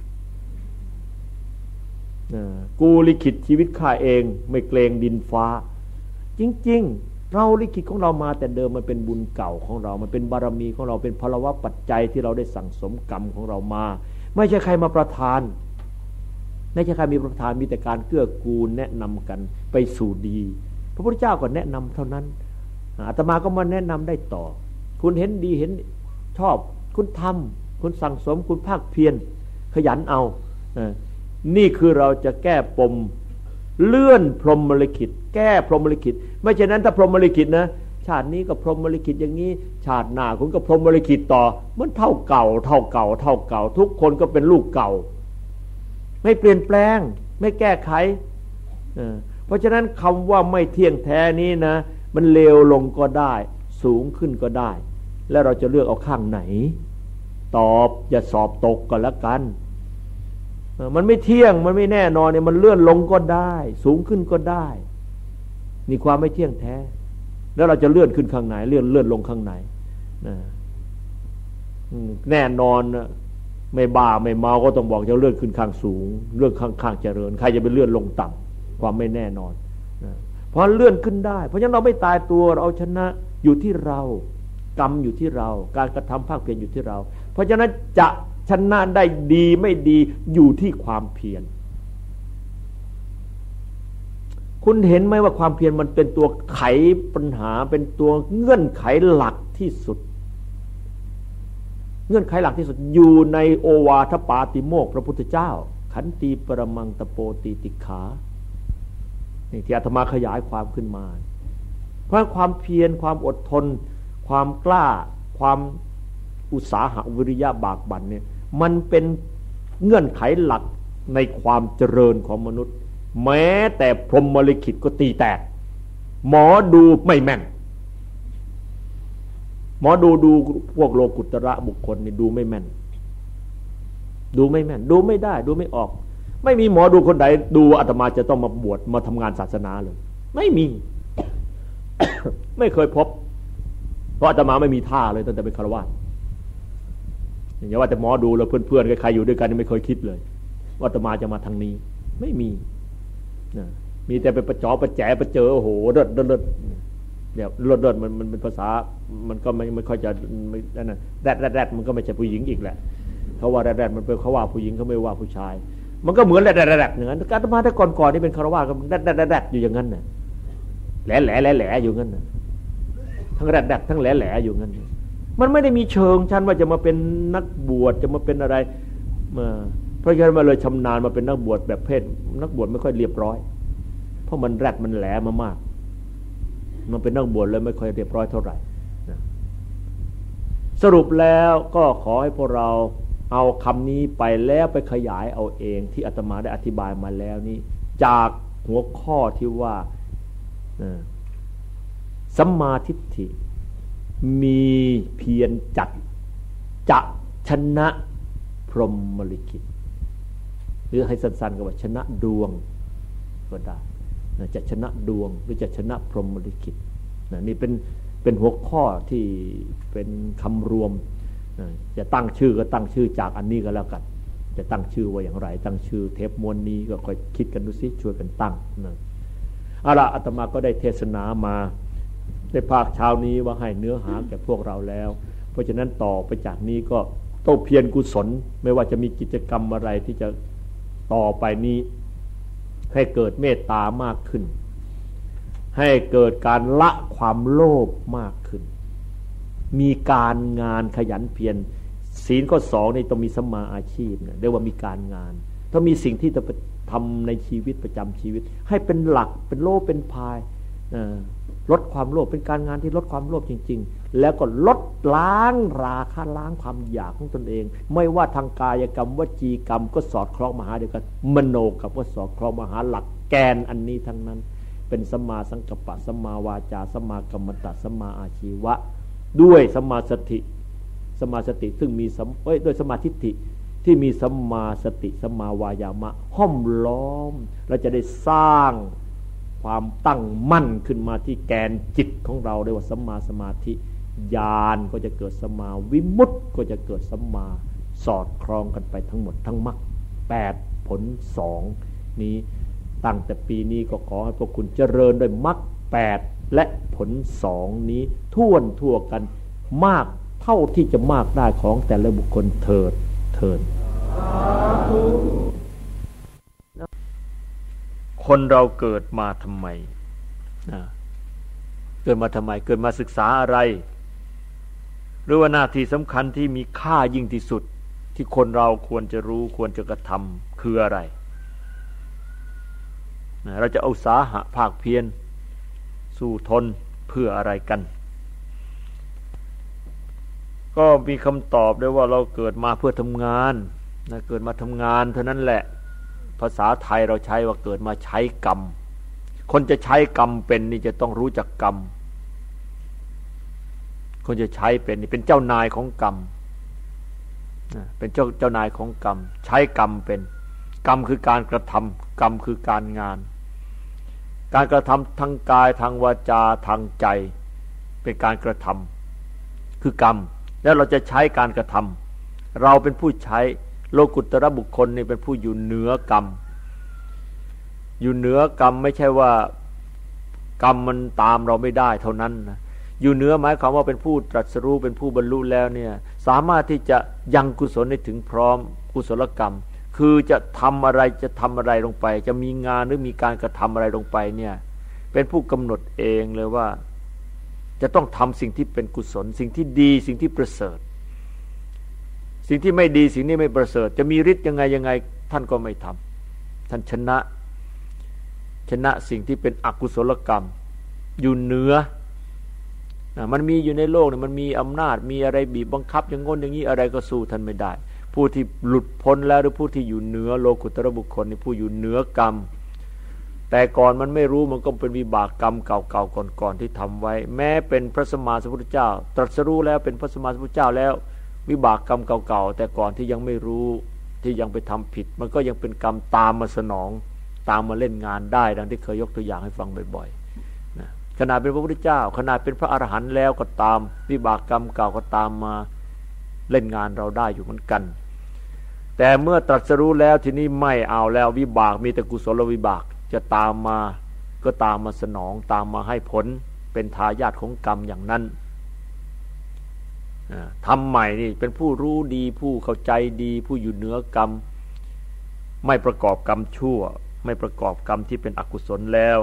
กูลิขิตชีวิตข้าเองไม่เกรงดินฟ้าจริงๆเราลิขิตของเรามาแต่เดิมมันเป็นบุญเก่าของเรามันเป็นบารมีของเราเป็นพลวะปัจจัยที่เราได้สั่งสมกรรมของเรามาไม่ใช่ใครมาประทานไม่ใช่ใครมีประทานมีแต่การเกื้อกูลแนะนำกันไปสู่ดีพระพุทธเจ้าก็แนะนำเท่านั้นอาตมาก็มาแนะนำได้ต่อคุณเห็นดีเห็นชอบคุณทำคุณสั่งสมคุณภาคเพียรขยันเอานี่คือเราจะแก้ปมเลื่อนพรหมลิขิตแก้พรหมลิขิตไม่เช่นนั้นถ้าพรหมลิขิตนะชาตินี้ก็พรหมลิขิตอย่างนี้ชาติหน้าคุณก็พรหมลิขิตต่อมันเท่าเก่าเท่าเก่าเท่าเก่าทุกคนก็เป็นลูกเก่าไม่เปลี่ยนแปลงไม่แก้ไขเพราะฉะนั้นคำว่าไม่เที่ยงแท้นี้นะมันเลวลงก็ได้สูงขึ้นก็ได้แล้วเราจะเลือกเอาข้างไหนตอบอย่าสอบตกก็แล้วกันมันไม่เที่ยงมันไม่แน่นอนเนี่ยมันเลื่อนลงก็ได้สูงขึ้นก็ได้นี่ความไม่เที่ยงแท้แล้วเราจะเลื่อนขึ้นข้างไหนเลื่อนเลื่อนลงข้างไหนนะแน่นอนไม่บ้าไม่เมาก็ต้องบอกจะเลื่อนขึ้นข้างสูงเลื่อนข้างข้างเจริญใครจะไปเลื่อนลงต่ำความไม่แน่นอนนะเพราะเลื่อนขึ้นได้เพราะฉะนั้นเราไม่ตายตัวเราชนะอยู่ที่เรากรรมอยู่ที่เราการกระทำภาคเพียรอยู่ที่เราเพราะฉะนั้นจะชนะได้ดีไม่ดีอยู่ที่ความเพียรคุณเห็นไหมว่าความเพียรมันเป็นตัวไขปัญหาเป็นตัวเงื่อนไขหลักที่สุดเงื่อนไขหลักที่สุดอยู่ในโอวาทปาติโมกข์พระพุทธเจ้าขันติปรมังตโปติติขานี่ที่อาตมาขยายความขึ้นมาเพราะความเพียรความอดทนความกล้าความอุตสาหะวิริยะบากบั่นเนี่ยมันเป็นเงื่อนไขหลักในความเจริญของมนุษย์แม้แต่พรหมลิขิตก็ตีแตกหมอดูไม่แม่นหมอดูดูพวกโลกุตระบุคคลนี่ดูไม่แม่นดูไม่แม่นดูไม่ได้ดูไม่ออกไม่มีหมอดูคนใดดูอาตมาจะต้องมาบวชมาทำงานศาสนาเลยไม่มี ไม่เคยพบเพราะอาตมาไม่มีท่าเลยตั้งแต่เป็นฆราวาสอย่าว่าแต่หมอดูแล้วเพื่อนๆใครๆอยู่ด้วยกันไม่เคยคิดเลยว่าอาตมาจะมาทางนี้ไม่มีนะมีแต่ไปประจอประแจประเจอโอ้โหเลิศเลิศเดี๋ยวเลิศเลิศมันมันเป็นภาษามันก็ไม่ไม่ค่อยจะไม่นั่นแรดแรดแรดมันก็ไม่ใช่ผู้หญิงอีกแหละเขาว่าแรดแรดมันเป็นเขาว่าผู้หญิงเขาไม่ว่าผู้ชายมันก็เหมือนแรดแรดแรดอย่างนั้นอาตมาแต่ก่อนๆนี่เป็นฆราวาสก็แรดแรดแรดอยู่อย่างนั้นน่ะแหล่แหล่แหล่แหล่อยู่งั้นน่ะทั้งแรดแรดทั้งแหล่แหล่อยู่งั้นมันไม่ได้มีเชิงชันว่าจะมาเป็นนักบวชจะมาเป็นอะไรมาเพราะฉะนั้นมาเลยชำนาญมาเป็นนักบวชแบบเพศนักบวชไม่ค่อยเรียบร้อยเพราะมันแรดมันแหลมามากมันเป็นนักบวชเลยไม่ค่อยเรียบร้อยเท่าไหร่นะสรุปแล้วก็ขอให้พวกเราเอาคำนี้ไปแล้วไปขยายเอาเองที่อาตมาได้อธิบายมาแล้วนี้จากหัวข้อที่ว่าสัมมาทิฏฐิมีเพียรจัดจะชนะพรหมลิขิตหรือให้สั้นๆก็ว่าชนะดวงก็ได้จะชนะดวงหรือจะชนะพรหมลิขิตนี่เป็นเป็นหัวข้อที่เป็นคำรวมจะตั้งชื่อก็ตั้งชื่อจากอันนี้ก็แล้วกันจะตั้งชื่อว่าอย่างไรตั้งชื่อเทปม้วนนี้ก็ค่อยคิดกันดูสิช่วยกันตั้งนะเอาล่ะอาตมาก็ได้เทศนามาในภาคเช้านี้ว่าให้เนื้อหาแก่พวกเราแล้วเพราะฉะนั้นต่อไปจากนี้ก็ต้องเพียรกุศลไม่ว่าจะมีกิจกรรมอะไรที่จะต่อไปนี้ให้เกิดเมตตามากขึ้นให้เกิดการละความโลภมากขึ้นมีการงานขยันเพียรศีลข้อสองนี่ต้องมีสัมมาอาชีพเนี่ยเรียกว่ามีการงานต้องมีสิ่งที่จะทำในชีวิตประจำชีวิตให้เป็นหลักเป็นโลเป็นพายลดความโลภเป็นการงานที่ลดความโลภจริงๆแล้วก็ลดล้างราคะล้างความอยากของตนเองไม่ว่าทางกายกรรมวจีกรรมก็สอดคล้องมาหาเดียวกันมโนกรรมก็สอดคล้องมาหาหลักแกนอันนี้ทั้งนั้นเป็นสัมมาสังกัปปะสัมมาวาจาสัมมากัมมันตะสัมมาอาชีวะด้วยสัมมาสติสัมมาสติซึ่งมีเอ้ยด้วยสัมมาทิฏฐิที่มีสัมมาสติสัมมาวายามะห้อมล้อมเราจะได้สร้างความตั้งมั่นขึ้นมาที่แกนจิตของเราเรียกว่าสัมมาสมาธิญาณก็จะเกิดสัมมาวิมุตติก็จะเกิดสัมมาสอดคล้องกันไปทั้งหมดทั้งมรรคแปดผลสองนี้ตั้งแต่ปีนี้ก็ขอให้พวกคุณเจริญด้วยมรรคแปดและผลสองนี้ท่วนทั่วกันมากเท่าที่จะมากได้ของแต่ละบุคคลเถิดเถิดคนเราเกิดมาทำไมเกิดมาทำไมเกิดมาศึกษาอะไรหรือว่าหน้าที่สำคัญที่มีค่ายิ่งที่สุดที่คนเราควรจะรู้ควรจะกระทำคืออะไรเราจะเอาสาหะภาคเพียรสู้ทนเพื่ออะไรกันก็มีคำตอบได้ว่าเราเกิดมาเพื่อทำงานนะเกิดมาทำงานเท่านั้นแหละภาษาไทยเราใช้ว่าเกิดมาใช้กรรมคนจะใช้กรรมเป็นนี่จะต้องรู้จักกรรมคนจะใช้เป็นนี่เป็นเจ้านายของกรรมเป็นเจ้าเจ้านายของกรรมใช้กรรมเป็นกรรมคือการกระทำกรรมคือการงานการกระทำทางกายทางวาจาทางใจเป็นการกระทำคือกรรมแล้วเราจะใช้การกระทำเราเป็นผู้ใช้โลกุตระบุคคลนี่เป็นผู้อยู่เหนือกรรมอยู่เหนือกรรมไม่ใช่ว่ากรรมมันตามเราไม่ได้เท่านั้นนะอยู่เหนือหมายความว่าเป็นผู้ตรัสรู้เป็นผู้บรรลุแล้วเนี่ยสามารถที่จะยังกุศลให้ถึงพร้อมกุศลกรรมคือจะทำอะไรจะทำอะไรลงไปจะมีงานหรือมีการกระทำอะไรลงไปเนี่ยเป็นผู้กำหนดเองเลยว่าจะต้องทำสิ่งที่เป็นกุศลสิ่งที่ดีสิ่งที่ประเสริฐสิ่งที่ไม่ดีสิ่งนี้ไม่ประเสริฐจะมีฤทธิ์ยังไงยังไงท่านก็ไม่ทำท่านชนะชนะสิ่งที่เป็นอกุศลกรรมอยู่เหนือมันมีอยู่ในโลกเนี่ยมันมีอำนาจมีอะไรบีบบังคับอย่างง้นอย่างนี้อะไรก็สู้ท่านไม่ได้ผู้ที่หลุดพ้นแล้วหรือผู้ที่อยู่เหนือโลกุตระบุคคลนี่ผู้อยู่เหนือกรรมแต่ก่อนมันไม่รู้มันก็เป็นวิบากกรรมเก่าๆก่อนๆที่ทำไว้แม้เป็นพระสัมมาสัมพุทธเจ้าตรัสรู้แล้วเป็นพระสัมมาสัมพุทธเจ้าแล้ววิบากกรรมเก่าๆแต่ก่อนที่ยังไม่รู้ที่ยังไปทำผิดมันก็ยังเป็นกรรมตามมาสนองตามมาเล่นงานได้ดังที่เคยยกตัวอย่างให้ฟังบ่อยๆนะขนาดเป็นพระพุทธเจ้าขนาดเป็นพระอรหันต์แล้วก็ตามวิบากกรรมเก่าก็ตามมาเล่นงานเราได้อยู่เหมือนกันแต่เมื่อตรัสรู้แล้วทีนี้ไม่เอาแล้ววิบากมีแต่กุศลวิบากจะตามมาก็ตามมาสนองตามมาให้ผลเป็นทายาทของกรรมอย่างนั้นทำใหม่นี่เป็นผู้รู้ดีผู้เข้าใจดีผู้อยู่เหนือกรรมไม่ประกอบกรรมชั่วไม่ประกอบกรรมที่เป็นอกุศลแล้ว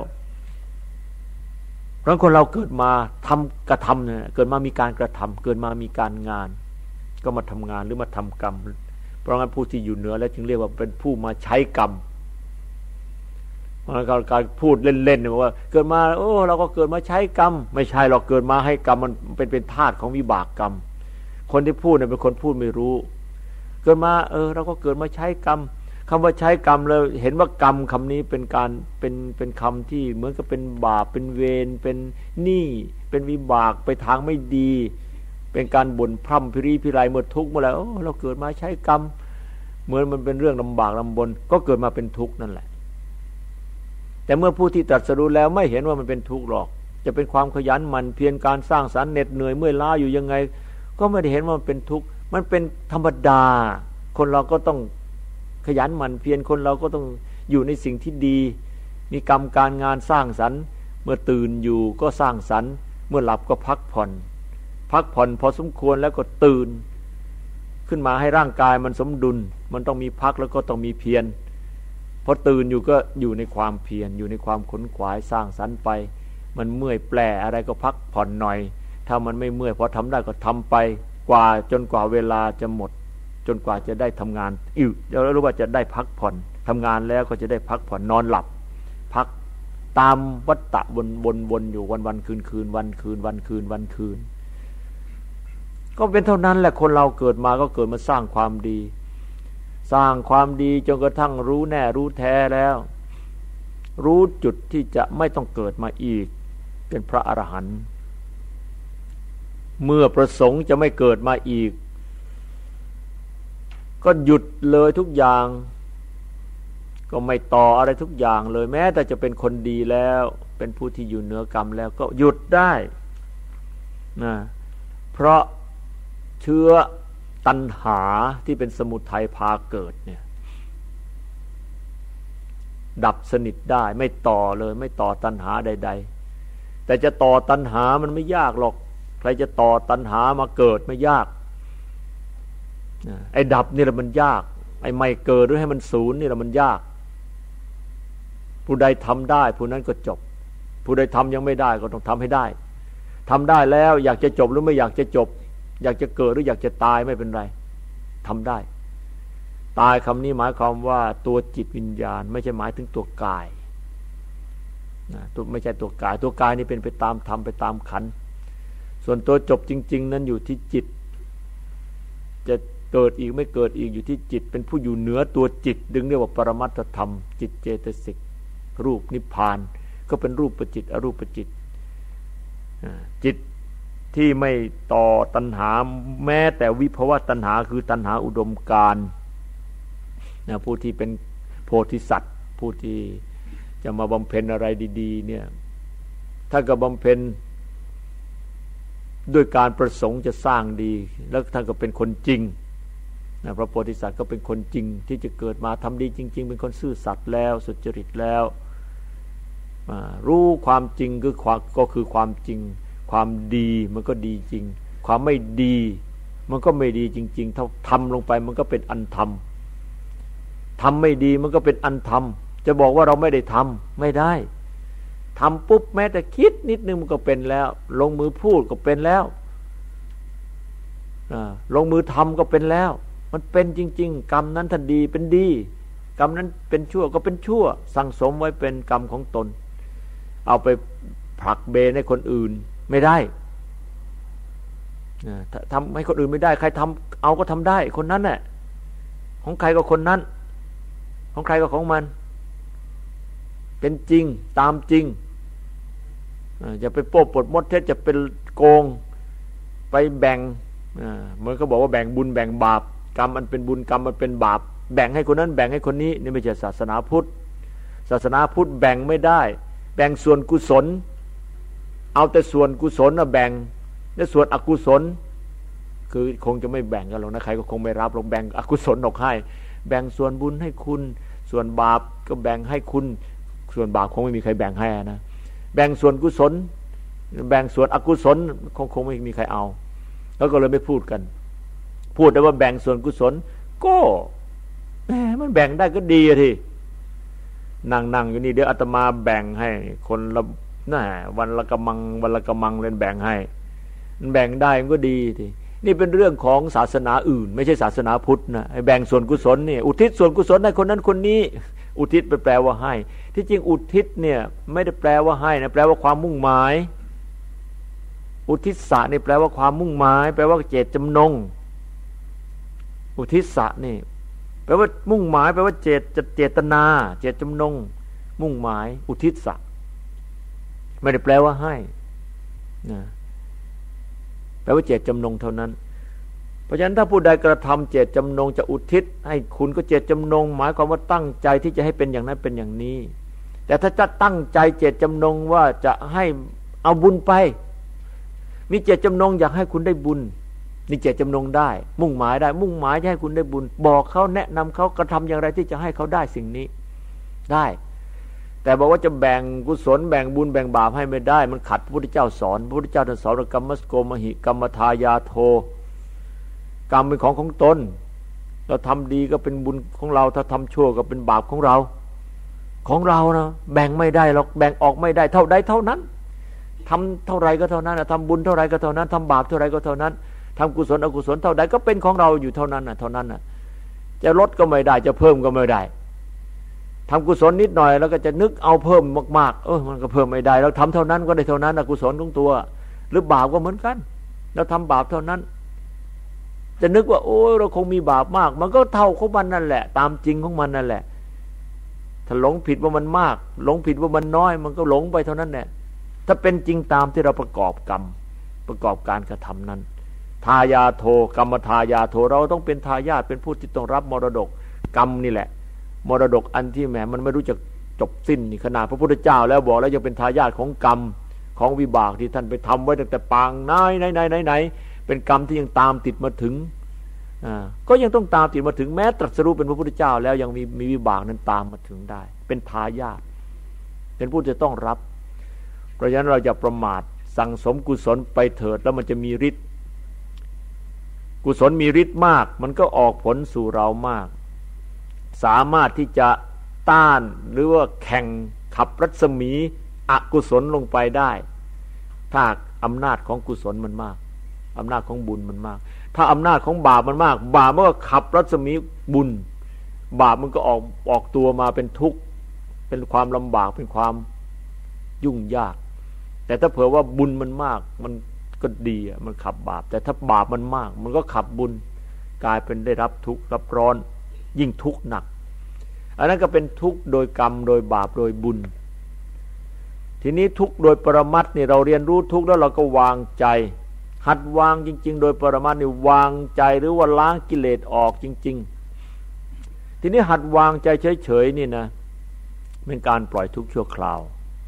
เพราะคนเราเกิดมาทำกระทำเนี่ยเกิดมามีการกระทำเกิดมามีการงานก็มาทำงานหรือมาทำกรรมเพราะงั้นผู้ที่อยู่เหนือแล้วจึงเรียกว่าเป็นผู้มาใช้กรรมมันก็การพูดเล่นๆบอกว่าเกิดมาโอ้เราก็เกิดมาใช้กรรมไม่ใช่หรอกเกิดมาให้กรรมมันเป็นเป็นธาตุของวิบากกรรมคนที่พูดเนี่ยเป็นคนพูดไม่รู้เกิดมาเออเราก็เกิดมาใช้กรรมคำว่าใช้กรรมเราเห็นว่ากรรมคำนี้เป็นการเป็นเป็นคำที่เหมือนกับเป็นบาปเป็นเวรเป็นหนี้เป็นวิบากไปทางไม่ดีเป็นการบ่นพร่ำพิริพิไรเมื่อทุกข์เมื่อไรโอ้เราเกิดมาใช้กรรมเหมือนมันเป็นเรื่องลำบากลำบนก็เกิดมาเป็นทุกข์นั่นแหละแต่เมื่อผู้ที่ตรัสรู้แล้วไม่เห็นว่ามันเป็นทุกข์หรอกจะเป็นความขยันหมั่นเพียรการสร้างสรรค์เหน็ดเหนื่อยเมื่อยล้าอยู่ยังไงก็ไม่ได้เห็นว่ามันเป็นทุกข์มันเป็นธรรมดาคนเราก็ต้องขยันหมั่นเพียรคนเราก็ต้องอยู่ในสิ่งที่ดีมีกรรมการงานสร้างสรรค์เมื่อตื่นอยู่ก็สร้างสรรค์เมื่อหลับก็พักผ่อนพักผ่อนพอสมควรแล้วก็ตื่นขึ้นมาให้ร่างกายมันสมดุลมันต้องมีพักแล้วก็ต้องมีเพียรพอตื่นอยู่ก็อยู่ในความเพียรอยู่ในความขนขวายสร้างสรรค์ไปมันเมื่อยแปลอะไรก็พักผ่อนหน่อยถ้ามันไม่เมื่อยพอทำได้ก็ทำไปกว่าจนกว่าเวลาจะหมดจนกว่าจะได้ทำงานอีกแล้วรู้ว่าจะได้พักผ่อนทำงานแล้วก็จะได้พักผ่อนนอนหลับพักตามวัฏฏะวนวนวนอยู่วันวันคืนคืนวันคืนวันคืนวันคืนก็เป็นเท่านั้นแหละคนเราเกิดมาก็เกิดมาสร้างความดีสร้างความดีจนกระทั่งรู้แน่รู้แท้แล้วรู้จุดที่จะไม่ต้องเกิดมาอีกเป็นพระอรหันต์เมื่อประสงค์จะไม่เกิดมาอีกก็หยุดเลยทุกอย่างก็ไม่ต่ออะไรทุกอย่างเลยแม้แต่จะเป็นคนดีแล้วเป็นผู้ที่อยู่เหนือกรรมแล้วก็หยุดได้นะเพราะเชื้อตัณหาที่เป็นสมุทัยพาเกิดเนี่ยดับสนิทได้ไม่ต่อเลยไม่ต่อตัณหาใดๆแต่จะต่อตัณหามันไม่ยากหรอกใครจะต่อตัณหามาเกิดไม่ยากไอ้ดับนี่แหละมันยากไอ้ไม่เกิดหรือให้มันศูนย์นี่แหละมันยากผู้ใดทำได้ผู้นั้นก็จบผู้ใดทำยังไม่ได้ก็ต้องทำให้ได้ทำได้แล้วอยากจะจบหรือไม่อยากจะจบอยากจะเกิดหรืออยากจะตายไม่เป็นไรทำได้ตายคำนี้หมายความว่าตัวจิตวิญญาณไม่ใช่หมายถึงตัวกายนะตัวไม่ใช่ตัวกายตัวกายนี่เป็นไปตามธรรมไปตามขันธ์ส่วนตัวจบจริงๆนั้นอยู่ที่จิตจะเกิดอีกไม่เกิดอีกอยู่ที่จิตเป็นผู้อยู่เหนือตัวจิตดึงเรียกว่าปรมัตถธรรมจิตเจตสิกรูปนิพพานก็เป็นรูปประจิตอรูปประจิตจิตที่ไม่ต่อตัณหาแม้แต่วิภวตัณหาคือตัณหาอุดมการณ์นะผู้ที่เป็นโพธิสัตว์ผู้ที่จะมาบำเพ็ญอะไรดีๆเนี่ยถ้าก็บำเพ็ญด้วยการประสงค์จะสร้างดีแล้วท่านก็เป็นคนจริงนะพระโพธิสัตว์ก็เป็นคนจริงที่จะเกิดมาทำดีจริงๆเป็นคนซื่อสัตย์แล้วสุจริตแล้วรู้ความจริงคือความก็คือความจริงความดีมันก็ดีจริงความไม่ดีมันก็ไม่ดีจริงๆถ้าทำลงไปมันก็เป็นอันธรรมทำไม่ดีมันก็เป็นอันธรรมจะบอกว่าเราไม่ได้ทำไม่ได้ทำปุ๊บแม้แต่คิดนิดนึงมันก็เป็นแล้วลงมือพูดก็เป็นแล้วลงมือทำก็เป็นแล้วมันเป็นจริงๆกรรมนั้นถ้าดีเป็นดีกรรมนั้นเป็นชั่วก็เป็นชั่วสั่งสมไว้เป็นกรรมของตนเอาไปผลักเบนให้คนอื่นไม่ได้ทำให้คนอื่นไม่ได้ใครทำเอาก็ทำได้คนนั้นแหละของใครก็คนนั้นของใครก็ของมันเป็นจริงตามจริงอย่าไปโป๊ะปดมดเท็จจะเป็นโกงไปแบ่งเหมือนเขาบอกว่าแบ่งบุญแบ่งบาปกรรมมันเป็นบุญกรรมมันเป็นบาปแบ่งให้คนนั้นแบ่งให้คนนี้นี่ไม่ใช่ศาสนาพุทธศาสนาพุทธแบ่งไม่ได้แบ่งส่วนกุศลเอาแต่ส่วนกุศลนะแบ่งและส่วนอกุศลคือคงจะไม่แบ่งกันหรอกนะใครก็คงไม่รับหรอกแบ่งอกุศลออกให้แบ่งส่วนบุญให้คุณส่วนบาปก็แบ่งให้คุณส่วนบาปคงไม่มีใครแบ่งให้นะแบ่งส่วนกุศลแบ่งส่วนอกุศลคงคงไม่มีใครเอาแล้วก็เลยไม่พูดกันพูดแต่ว่าแบ่งส่วนกุศลก็แหมมันแบ่งได้ก็ดีอะทีนั่งๆอยู่นี่เดี๋ยวอาตมาแบ่งให้คนละน่ะวันละกำมังวันละกำมังเล่นแบ่งให้มันแบ่งได้มันก็ดีทีนี่เป็นเรื่องของศาสนาอื่นไม่ใช่ศาสนาพุทธนะไอ้แบ่งส่วนกุศลนี่อุทิศส่วนกุศลให้คนนั้นคนนี้อุทิศไปแปลว่าให้ที่จริงอุทิศเนี่ยไม่ได้แปลว่าให้นะแปลว่าความมุ่งหมายอุทิศะนี่แปลว่าความมุ่งหมายแปลว่าเจตจำนงอุทิศะนี่แปลว่ามุ่งหมายแปลว่าเจตเจตนาเจตจำนงมุ่งหมายอุทิศะไม่ได้แปลว่าให้นะแปลว่าเจตจำนงเท่านั้นเพราะฉะนั้นถ้าผู้ใดกระทำเจตจำนงจะอุทิศให้คุณก็เจตจำนงหมายความว่าตั้งใจที่จะให้เป็นอย่างนั้นเป็นอย่างนี้แต่ถ้าจะตั้งใจเจตจำนงว่าจะให้เอาบุญไปมีเจตจำนงอยากให้คุณได้บุญนี่เจตจำนงได้มุ่งหมายได้มุ่งหมายจะให้คุณได้บุญบอกเขาแนะนำเขากระทำอย่างไรที่จะให้เขาได้สิ่งนี้ได้แต่บอกว่าจะแบ่งกุศลแบ่งบุญแบ่งบาปให้ไม่ได้มันขัดพระพุทธเจ้าสอนพระพุทธเจ้าท่านสอนกรรมสโกมหิกรรมทายาโทกรรมเป็นของของตนเราทำดีก็เป็นบุญของเราถ้าทำชั่วก็เป็นบาปของเราของเรานะแบ่งไม่ได้หรอกแบ่งออกไม่ได้เท่าใดเท่านั้นทำเท่าไรก็เท่านั้นทำบุญเท่าไรก็เท่านั้นทำบาปเท่าไรก็เท่านั้นทำกุศลอกุศลเท่าใดก็เป็นของเราอยู่เท่านั้นน่ะเท่านั้นน่ะจะลดก็ไม่ได้จะเพิ่มก็ไม่ได้ทำกุศลนิดหน่อยแล้วก็จะนึกเอาเพิ่มมากๆเออมันก็เพิ่มไม่ได้เราทำเท่านั้นก็ได้เท่านั้นอกุศลของตัวหรือบาปก็เหมือนกันเราทำบาปเท่านั้นจะนึกว่าโอ้เราคงมีบาปมากมันก็เท่าของมันนั่นแหละตามจริงของมันนั่นแหละถ้าหลงผิดว่ามันมากหลงผิดว่ามันน้อยมันก็หลงไปเท่านั้นแหละถ้าเป็นจริงตามที่เราประกอบกรรมประกอบการกระทำนั้นทายาโทกรรมทายาโทเราต้องเป็นทายาทเป็นผู้ที่ต้องรับมรดกกรรมนี่แหละมรดกอันที่แหมมันไม่รู้จักจบสิ้นนี่ขนาดพระพุทธเจ้าแล้วบอกแล้วยังเป็นทายาทของกรรมของวิบากที่ท่านไปทำไว้ตั้งแต่ปางไหนไหนไหนไหนไหนเป็นกรรมที่ยังตามติดมาถึงอ่าก็ยังต้องตามติดมาถึงแม้ตรัสรู้เป็นพระพุทธเจ้าแล้วยังมีมีวิบากนั้นตามมาถึงได้เป็นทายาทเป็นผู้จะต้องรับเพราะฉะนั้นเราจะประมาทสั่งสมกุศลไปเถิดแล้วมันจะมีฤทธิ์กุศลมีฤทธิ์มากมันก็ออกผลสู่เรามากสามารถที่จะต้านหรือว่าแข่งขับรัศมีอกุศลลงไปได้ถ้าอำนาจของกุศลมันมากอำนาจของบุญมันมากถ้าอำนาจของบาปมันมากบาปมันก็ขับรัศมีบุญบาปมันก็ออกออกตัวมาเป็นทุกข์เป็นความลำบากเป็นความยุ่งยากแต่ถ้าเผื่อว่าบุญมันมากมันก็ดีอ่ะมันขับบาปแต่ถ้าบาปมันมากมันก็ขับบุญกลายเป็นได้รับทุกข์รับร้อนยิ่งทุกข์หนักอันนั้นก็เป็นทุกข์โดยกรรมโดยบาปโดยบุญทีนี้ทุกข์โดยปรมัตถ์นี่เราเรียนรู้ทุกข์แล้วเราก็วางใจหัดวางจริงๆโดยปรมัตถ์นี่วางใจหรือว่าล้างกิเลสออกจริงๆทีนี้หัดวางใจเฉยๆนี่นะเป็นการปล่อยทุกข์ชั่วคราว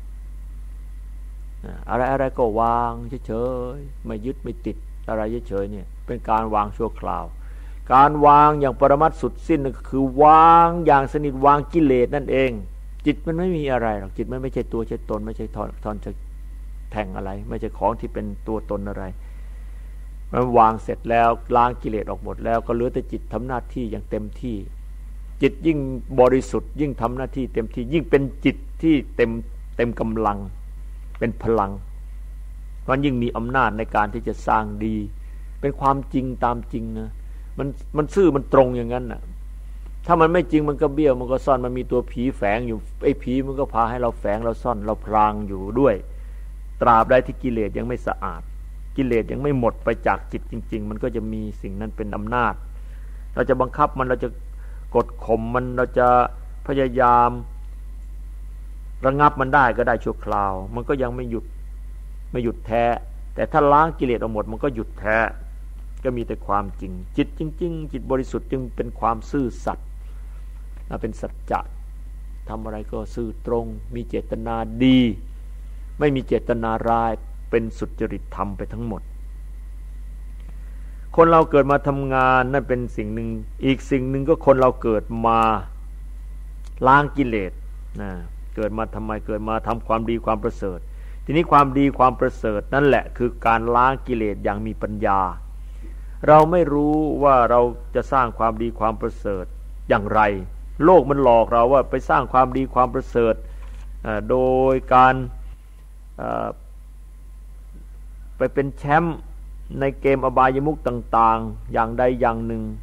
อะไรอะไรก็วางเฉยๆไม่ยึดไม่ติดอะไรเฉยๆเนี่ยเป็นการวางชั่วคราวการวางอย่างปรมัตถ์สุดสิ้นก็คือวางอย่างสนิทวางกิเลสนั่นเองจิตมันไม่มีอะไรหรอกจิตมันไม่ใช่ตัวใช่ตนไม่ใช่ทอนทอนจะแท่งอะไรไม่ใช่ของที่เป็นตัวตนอะไรมันวางเสร็จแล้วล้างกิเลสออกหมดแล้วก็เหลือแต่จิตทำหน้าที่อย่างเต็มที่จิตยิ่งบริสุทธิ์ยิ่งทำหน้าที่เต็มที่ยิ่งเป็นจิตที่เต็มเต็มกำลังเป็นพลังมันยิ่งมีอำนาจในการที่จะสร้างดีเป็นความจริงตามจริงนะมันมันซื่อมันตรงอย่างนั้นน่ะถ้ามันไม่จริงมันก็เบี้ยวมันก็ซ่อนมันมีตัวผีแฝงอยู่ไอ้ผีมันก็พาให้เราแฝงเราซ่อนเราพรางอยู่ด้วยตราบใดที่กิเลสยังไม่สะอาดกิเลสยังไม่หมดไปจากจิตจริงๆมันก็จะมีสิ่งนั้นเป็นอำนาจเราจะบังคับมันเราจะกดข่มมันเราจะพยายามระงับมันได้ก็ได้ชั่วคราวมันก็ยังไม่หยุดไม่หยุดแท้แต่ถ้าล้างกิเลสออกหมดมันก็หยุดแท้ก็มีแต่ความจริงจิตจริงๆจิตบริสุทธิ์จึงเป็นความซื่อสัตย์เป็นสัจจะทำอะไรก็ซื่อตรงมีเจตนาดีไม่มีเจตนาร้ายเป็นสุจริตธรรมไปทั้งหมดคนเราเกิดมาทำงานนั่นเป็นสิ่งหนึ่งอีกสิ่งหนึ่งก็คนเราเกิดมาล้างกิเลสนะเกิดมาทำไมเกิดมาทำความดีความประเสริฐทีนี้ความดีความประเสริฐนั่นแหละคือการล้างกิเลสอย่างมีปัญญาเราไม่รู้ว่าเราจะสร้างความดีความประเสริฐอย่างไรโลกมันหลอกเราว่าไปสร้างความดีความประเสริฐโดยการไปเป็นแชมป์ในเกมอบายมุขต่างๆอย่างใดอย่างหนึ่ง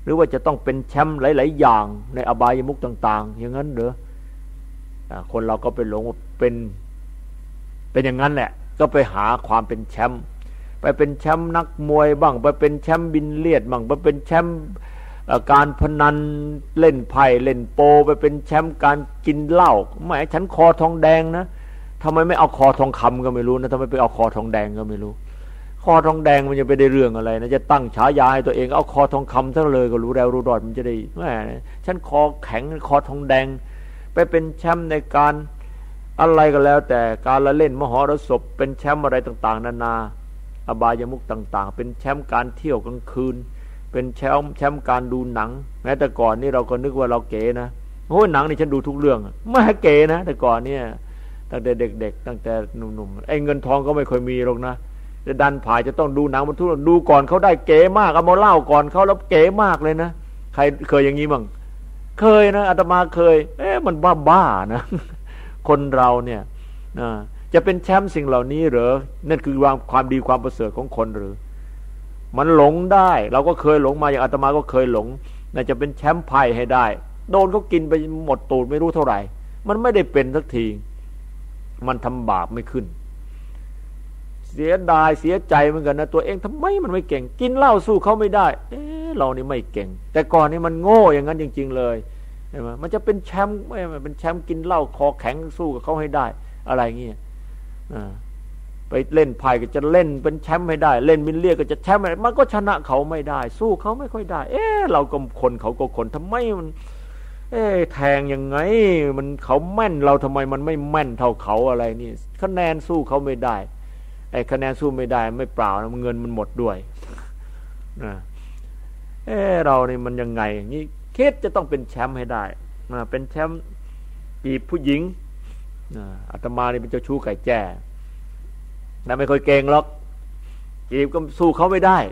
หรือว่าจะต้องเป็นแชมป์หลายๆอย่างในอบายมุขต่างๆอย่างนั้นเหรอคนเราก็ไปหลงว่าเป็นเป็นอย่างนั้นแหละก็ไปหาความเป็นแชมป์ไปเป็นแชมป์นักมวยบ้างไปเป็นแชมป์บินเลียดบ้างไปเป็นแชมป์การพนันเล่นไพ่เล่นโปไปเป็นแชมป์การกินเหล้าแหมฉันคอทองแดงนะทำไมไม่เอาคอทองคำก็ไม่รู้นะทำไมไปเอาคอทองแดงก็ไม่รู้คอทองแดงมันจะไปได้เรื่องอะไรนะจะตั้งฉายาให้ตัวเองเอาคอทองคำซะเลยก็รู้แล้วรู้รอดมันจะได้แหมฉันคอแข็งคอทองแดงไปเป็นแชมป์ในการอะไรก็แล้วแต่การละเล่นมหรสพเป็นแชมป์อะไรต่างๆนานาอบายมุขต่างๆเป็นแชมป์การเที่ยวกลางคืนเป็นแชมป์แชมป์การดูหนังแม้แต่ก่อนนี่เราก็นึกว่าเราเก๋นะโอ้ยหนังนี่ฉันดูทุกเรื่องไม่เก๋นะแต่ก่อนเนี่ยตั้งแต่เด็กๆตั้งแต่หนุ่มๆไอ้เงินทองก็ไม่ค่อยมีหรอกนะจะดันผ่ายจะต้องดูหนังมันทุกดูก่อนเขาได้เก๋มากเอามาเล่าก่อนเขาแล้วเก๋มากเลยนะใครเคยอย่างนี้บ้างเคยนะอาตมาเคยเอ๊ะมันบ้าๆนะคนเราเนี่ยนะจะเป็นแชมป์สิ่งเหล่านี้เหรอนั่นคือความความดีความประเสริฐของคนหรือมันหลงได้เราก็เคยหลงมาอย่างอาตมาก็เคยหลงน่าจะเป็นแชมป์ไพ่ให้ได้โดนเขากินไปหมดตูดไม่รู้เท่าไหร่มันไม่ได้เป็นสักทีมันทำบาปไม่ขึ้นเสียดายเสียใจเหมือนกันนะตัวเองทำไมมันไม่เก่งกินเหล้าสู้เขาไม่ได้เอ๊ะเรานี่ไม่เก่งแต่ก่อนนี่มันโง่อย่างนั้นจริงๆเลยใช่ไหมมันจะเป็นแชมป์ไม่เป็นแชมป์กินเหล้าคอแข็งสู้กับเขาให้ได้อะไรเงี้ยไปเล่นไพ่ก็จะเล่นเป็นแชมป์ให้ได้เล่นบิลเลียดก็จะแชมป์อะไรมันก็ชนะเขาไม่ได้สู้เขาไม่ค่อยได้เอ๊ะเราก็คนเขาก็คนทำไมมันเอ๊ะแทงยังไงมันเขาแม่นเราทำไมมันไม่แม่นเท่าเขาอะไรนี่คะแนนสู้เขาไม่ได้ไอ้คะแนนสู้ไม่ได้ไม่เปล่านะเงินมันหมดด้วยนะเอ๊ะเรานี่มันยังไงอย่างนี้คิดจะต้องเป็นแชมป์ให้ได้นะเป็นแชมป์จีบผู้หญิงอาตมานี่เป็นเจ้าชู้ไก่แจ้แต่ไม่ค่อยเก่งหรอกจีบก็สู้เขาไม่ได้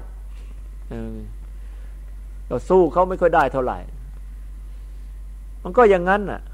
เราสู้เขาไม่ค่อยได้เท่าไหร่มันก็อย่างนั้นน่ะ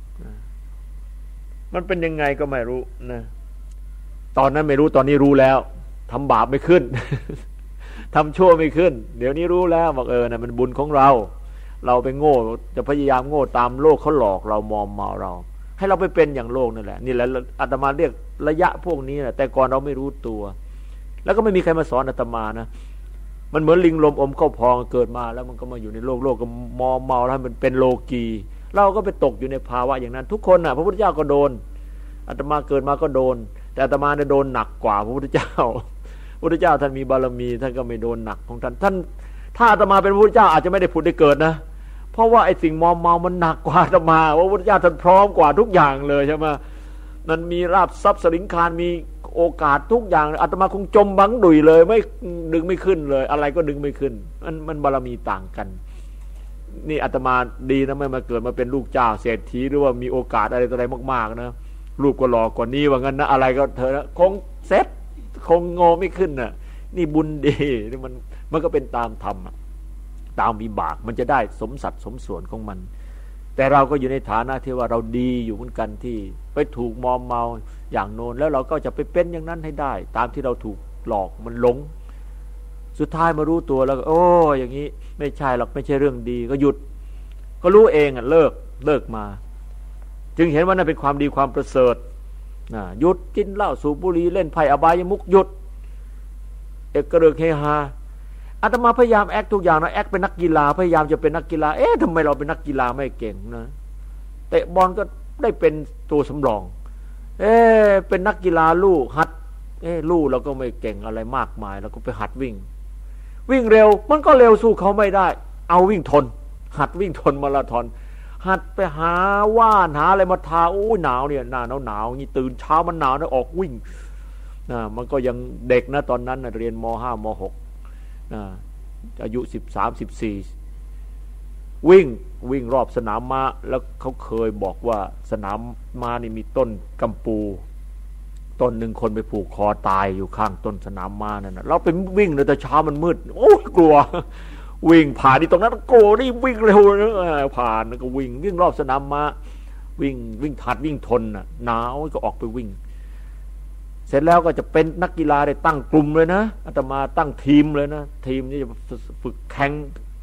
มันเป็นยังไงก็ไม่รู้นะตอนนั้นไม่รู้ตอนนี้รู้แล้วทำบาปไม่ขึ้น ทำชั่วไม่ขึ้นเดี๋ยวนี้รู้แล้วบอกเออนะมันบุญของเราเราไปโง่จะพยายามโง่ตามโลกเขาหลอกเรามอมเมาเราให้เราไปเป็นอย่างโลกนั่นแหละนี่แหละอาตมาเรียกระยะพวกนี้แหละแต่ก่อนเราไม่รู้ตัวแล้วก็ไม่มีใครมาสอนอาตมานะมันเหมือนลิงลมอมเข้าพองเกิดมาแล้วมันก็มาอยู่ในโลกโลกก็มอมเมาแล้วมันเป็นโลกีเราก็ไปตกอยู่ในภาวะอย่างนั้นทุกคนน่ะพระพุทธเจ้าก็โดนอาตมาเกิดมาก็โดนแต่อาตมาเนี่ยโดนหนักกว่าพระพุทธเจ้าพระพุทธเจ้าท่านมีบารมีท่านก็ไม่โดนหนักของท่านท่านถ้าอาตมาเป็นพระพุทธเจ้าอาจจะไม่ได้ผุดได้เกิดนะเพราะว่าไอ้สิ่งมอมเมามันหนักกว่าอาตมาพระพุทธเจ้าท่านพร้อมกว่าทุกอย่างเลยใช่ไหมมันมีราบทรัพย์สริงคารมีโอกาสทุกอย่างอาตมาคงจมบังดุยเลยไม่ดึงไม่ขึ้นเลยอะไรก็ดึงไม่ขึ้นมันมันบารมีต่างกันนี่อาตมาดีนะไม่มาเกิดมาเป็นลูกเจ้าเศรษฐีหรือว่ามีโอกาสอะไรต่ออะไรมากๆนะรูปก็หล่อกว่านี้ว่างั้นนะอะไรก็เธอนะคงเซ็ตคงงอไม่ขึ้นน่ะนี่บุญดีนี่มันมันก็เป็นตามธรรมตามวิบากมันจะได้สมสัดสมส่วนของมันแต่เราก็อยู่ในฐานะที่ว่าเราดีอยู่เหมือนกันที่ไปถูกมอมเมาอย่างโน้นแล้วเราก็จะไปเป็นอย่างนั้นให้ได้ตามที่เราถูกหลอกมันหลงสุดท้ายมารู้ตัวแล้วโอ้อย่างนี้ไม่ใช่หรอกไม่ใช่เรื่องดีก็หยุดก็รู้เองอ่ะเลิกเลิกมาจึงเห็นว่านั่นเป็นความดีความประเสริฐนะหยุดกินเหล้าสูบบุหรี่เล่นไพ่อบายมุขหยุดเอกเริกเฮฮาอาตมาพยายามแอคทุกอย่างนะแอคเป็นนักกีฬาพยายามจะเป็นนักกีฬาเอ๊ะทำไมเราเป็นนักกีฬาไม่เก่งนะเตะบอลก็ได้เป็นตัวสำรองเอ๊ะเป็นนักกีฬาลู่หัดเอ๊ะลู่เราก็ไม่เก่งอะไรมากมายเราก็ไปหัดวิ่งวิ่งเร็วมันก็เร็วสู้เขาไม่ได้เอาวิ่งทนหัดวิ่งทนมาราธอนหัดไปหาว่านหาอะไรมาทาโอ้ยหนาวเนี่ยหน้าหนาวหนาวนี่ตื่นเช้ามันหนาวนะออกวิ่งนะมันก็ยังเด็กนะตอนนั้นนะเรียนม.ห้าม.หกนะอายุสิบสามสิบสี่วิ่งวิ่งรอบสนามม้าแล้วเขาเคยบอกว่าสนามม้านี่มีต้นกัมปูต้นหนึ่งคนไปผูกคอตายอยู่ข้างต้นสนามม้านั่นนะเราไปวิ่งเลยแต่เช้ามันมืดโอ้ยกลัววิ่งผ่านที่ตรงนั้นโกรธนี่วิ่งเร็วนะผ่านก็วิ่งวิ่งรอบสนามม้าวิ่งวิ่งถัดวิ่งทนน่ะหนาวก็ออกไปวิ่งเสร็จแล้วก็จะเป็นนักกีฬาได้ตั้งกลุ่มเลยนะอาตมาตั้งทีมเลยนะทีมนี่จะฝึกแข่ง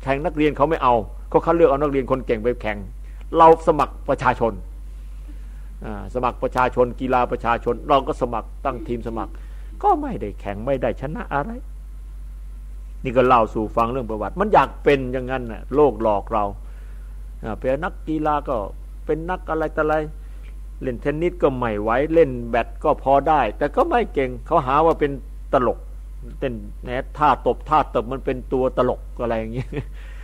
แข่งนักเรียนเขาไม่เอาเขาคัดเลือกเอานักเรียนคนเก่งไปแข่งเราสมัครประชาชนสมัครประชาชนกีฬาประชาชนเราก็สมัครตั้งทีมสมัครก็ไม่ได้แข่งไม่ได้ชนะอะไรนี่ก็เล่าสู่ฟังเรื่องประวัติมันอยากเป็นอย่างนั้นน่ะโลกหลอกเราเป็นนักกีฬาก็เป็นนักอะไรต่ออะไรเล่นเทนนิสก็ไม่ไหวเล่นแบดก็พอได้แต่ก็ไม่เก่งเขาหาว่าเป็นตลกเต้นแหนท่าตบท่าตบมันเป็นตัวตลกอะไรอย่างเงี้ย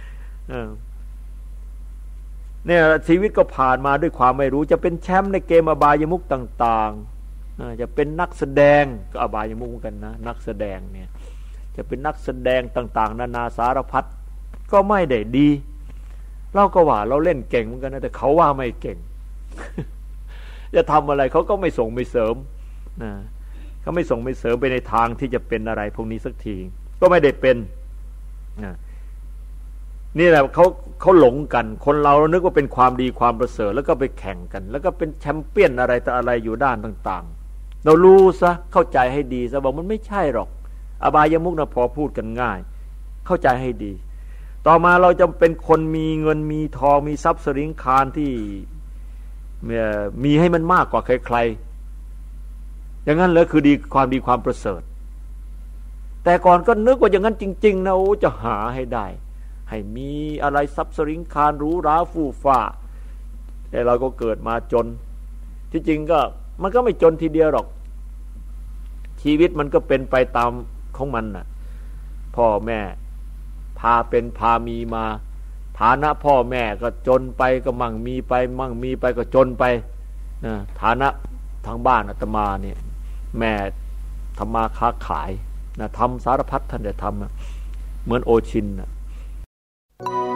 เนี่ยชีวิตก็ผ่านมาด้วยความไม่รู้จะเป็นแชมป์ในเกมอบายมุขต่างๆจะเป็นนักแสดงก็อบายมุขกันนะนักแสดงเนี่ยจะเป็นนักแสดงต่างๆนานาสารพัดก็ไม่ได้ดีเราก็ว่าเราเล่นเก่งเหมือนกันนะแต่เขาว่าไม่เก่ง จะทำอะไรเขาก็ไม่ส่งไม่เสริมนะเขาไม่ส่งไม่เสริมไปในทางที่จะเป็นอะไรพวกนี้สักทีก็ไม่ได้เป็นนะนี่แหละเขาเขาหลงกันคนเราเรานึกว่าเป็นความดีความประเสริฐแล้วก็ไปแข่งกันแล้วก็เป็นแชมเปี้ยนอะไรต่ออะไรอยู่ด้านต่างๆเรารู้ซะเข้าใจให้ดีซะบอกมันไม่ใช่หรอกอบายมุขนะพอพูดกันง่ายเข้าใจให้ดีต่อมาเราจะเป็นคนมีเงินมีทองมีทรัพย์สินคารที่มีให้มันมากกว่าใครๆอย่างนั้นเลยคือดีความดีความประเสริฐแต่ก่อนก็นึกว่าอย่างนั้นจริงๆนะโอ้จะหาให้ได้ให้มีอะไรทรัพย์สินคารหรูหราฟู่ฟ้าแต่เราก็เกิดมาจนที่จริงก็มันก็ไม่จนทีเดียวหรอกชีวิตมันก็เป็นไปตามของมันน่ะพ่อแม่พาเป็นพามีมาฐานะพ่อแม่ก็จนไปก็มั่งมีไปมั่งมีไปก็จนไปนะฐานะทางบ้านอาตมาเนี่ยแม่ทำมาค้าขายนะทำสารพัดท่านจะทำเหมือนโอชินนะ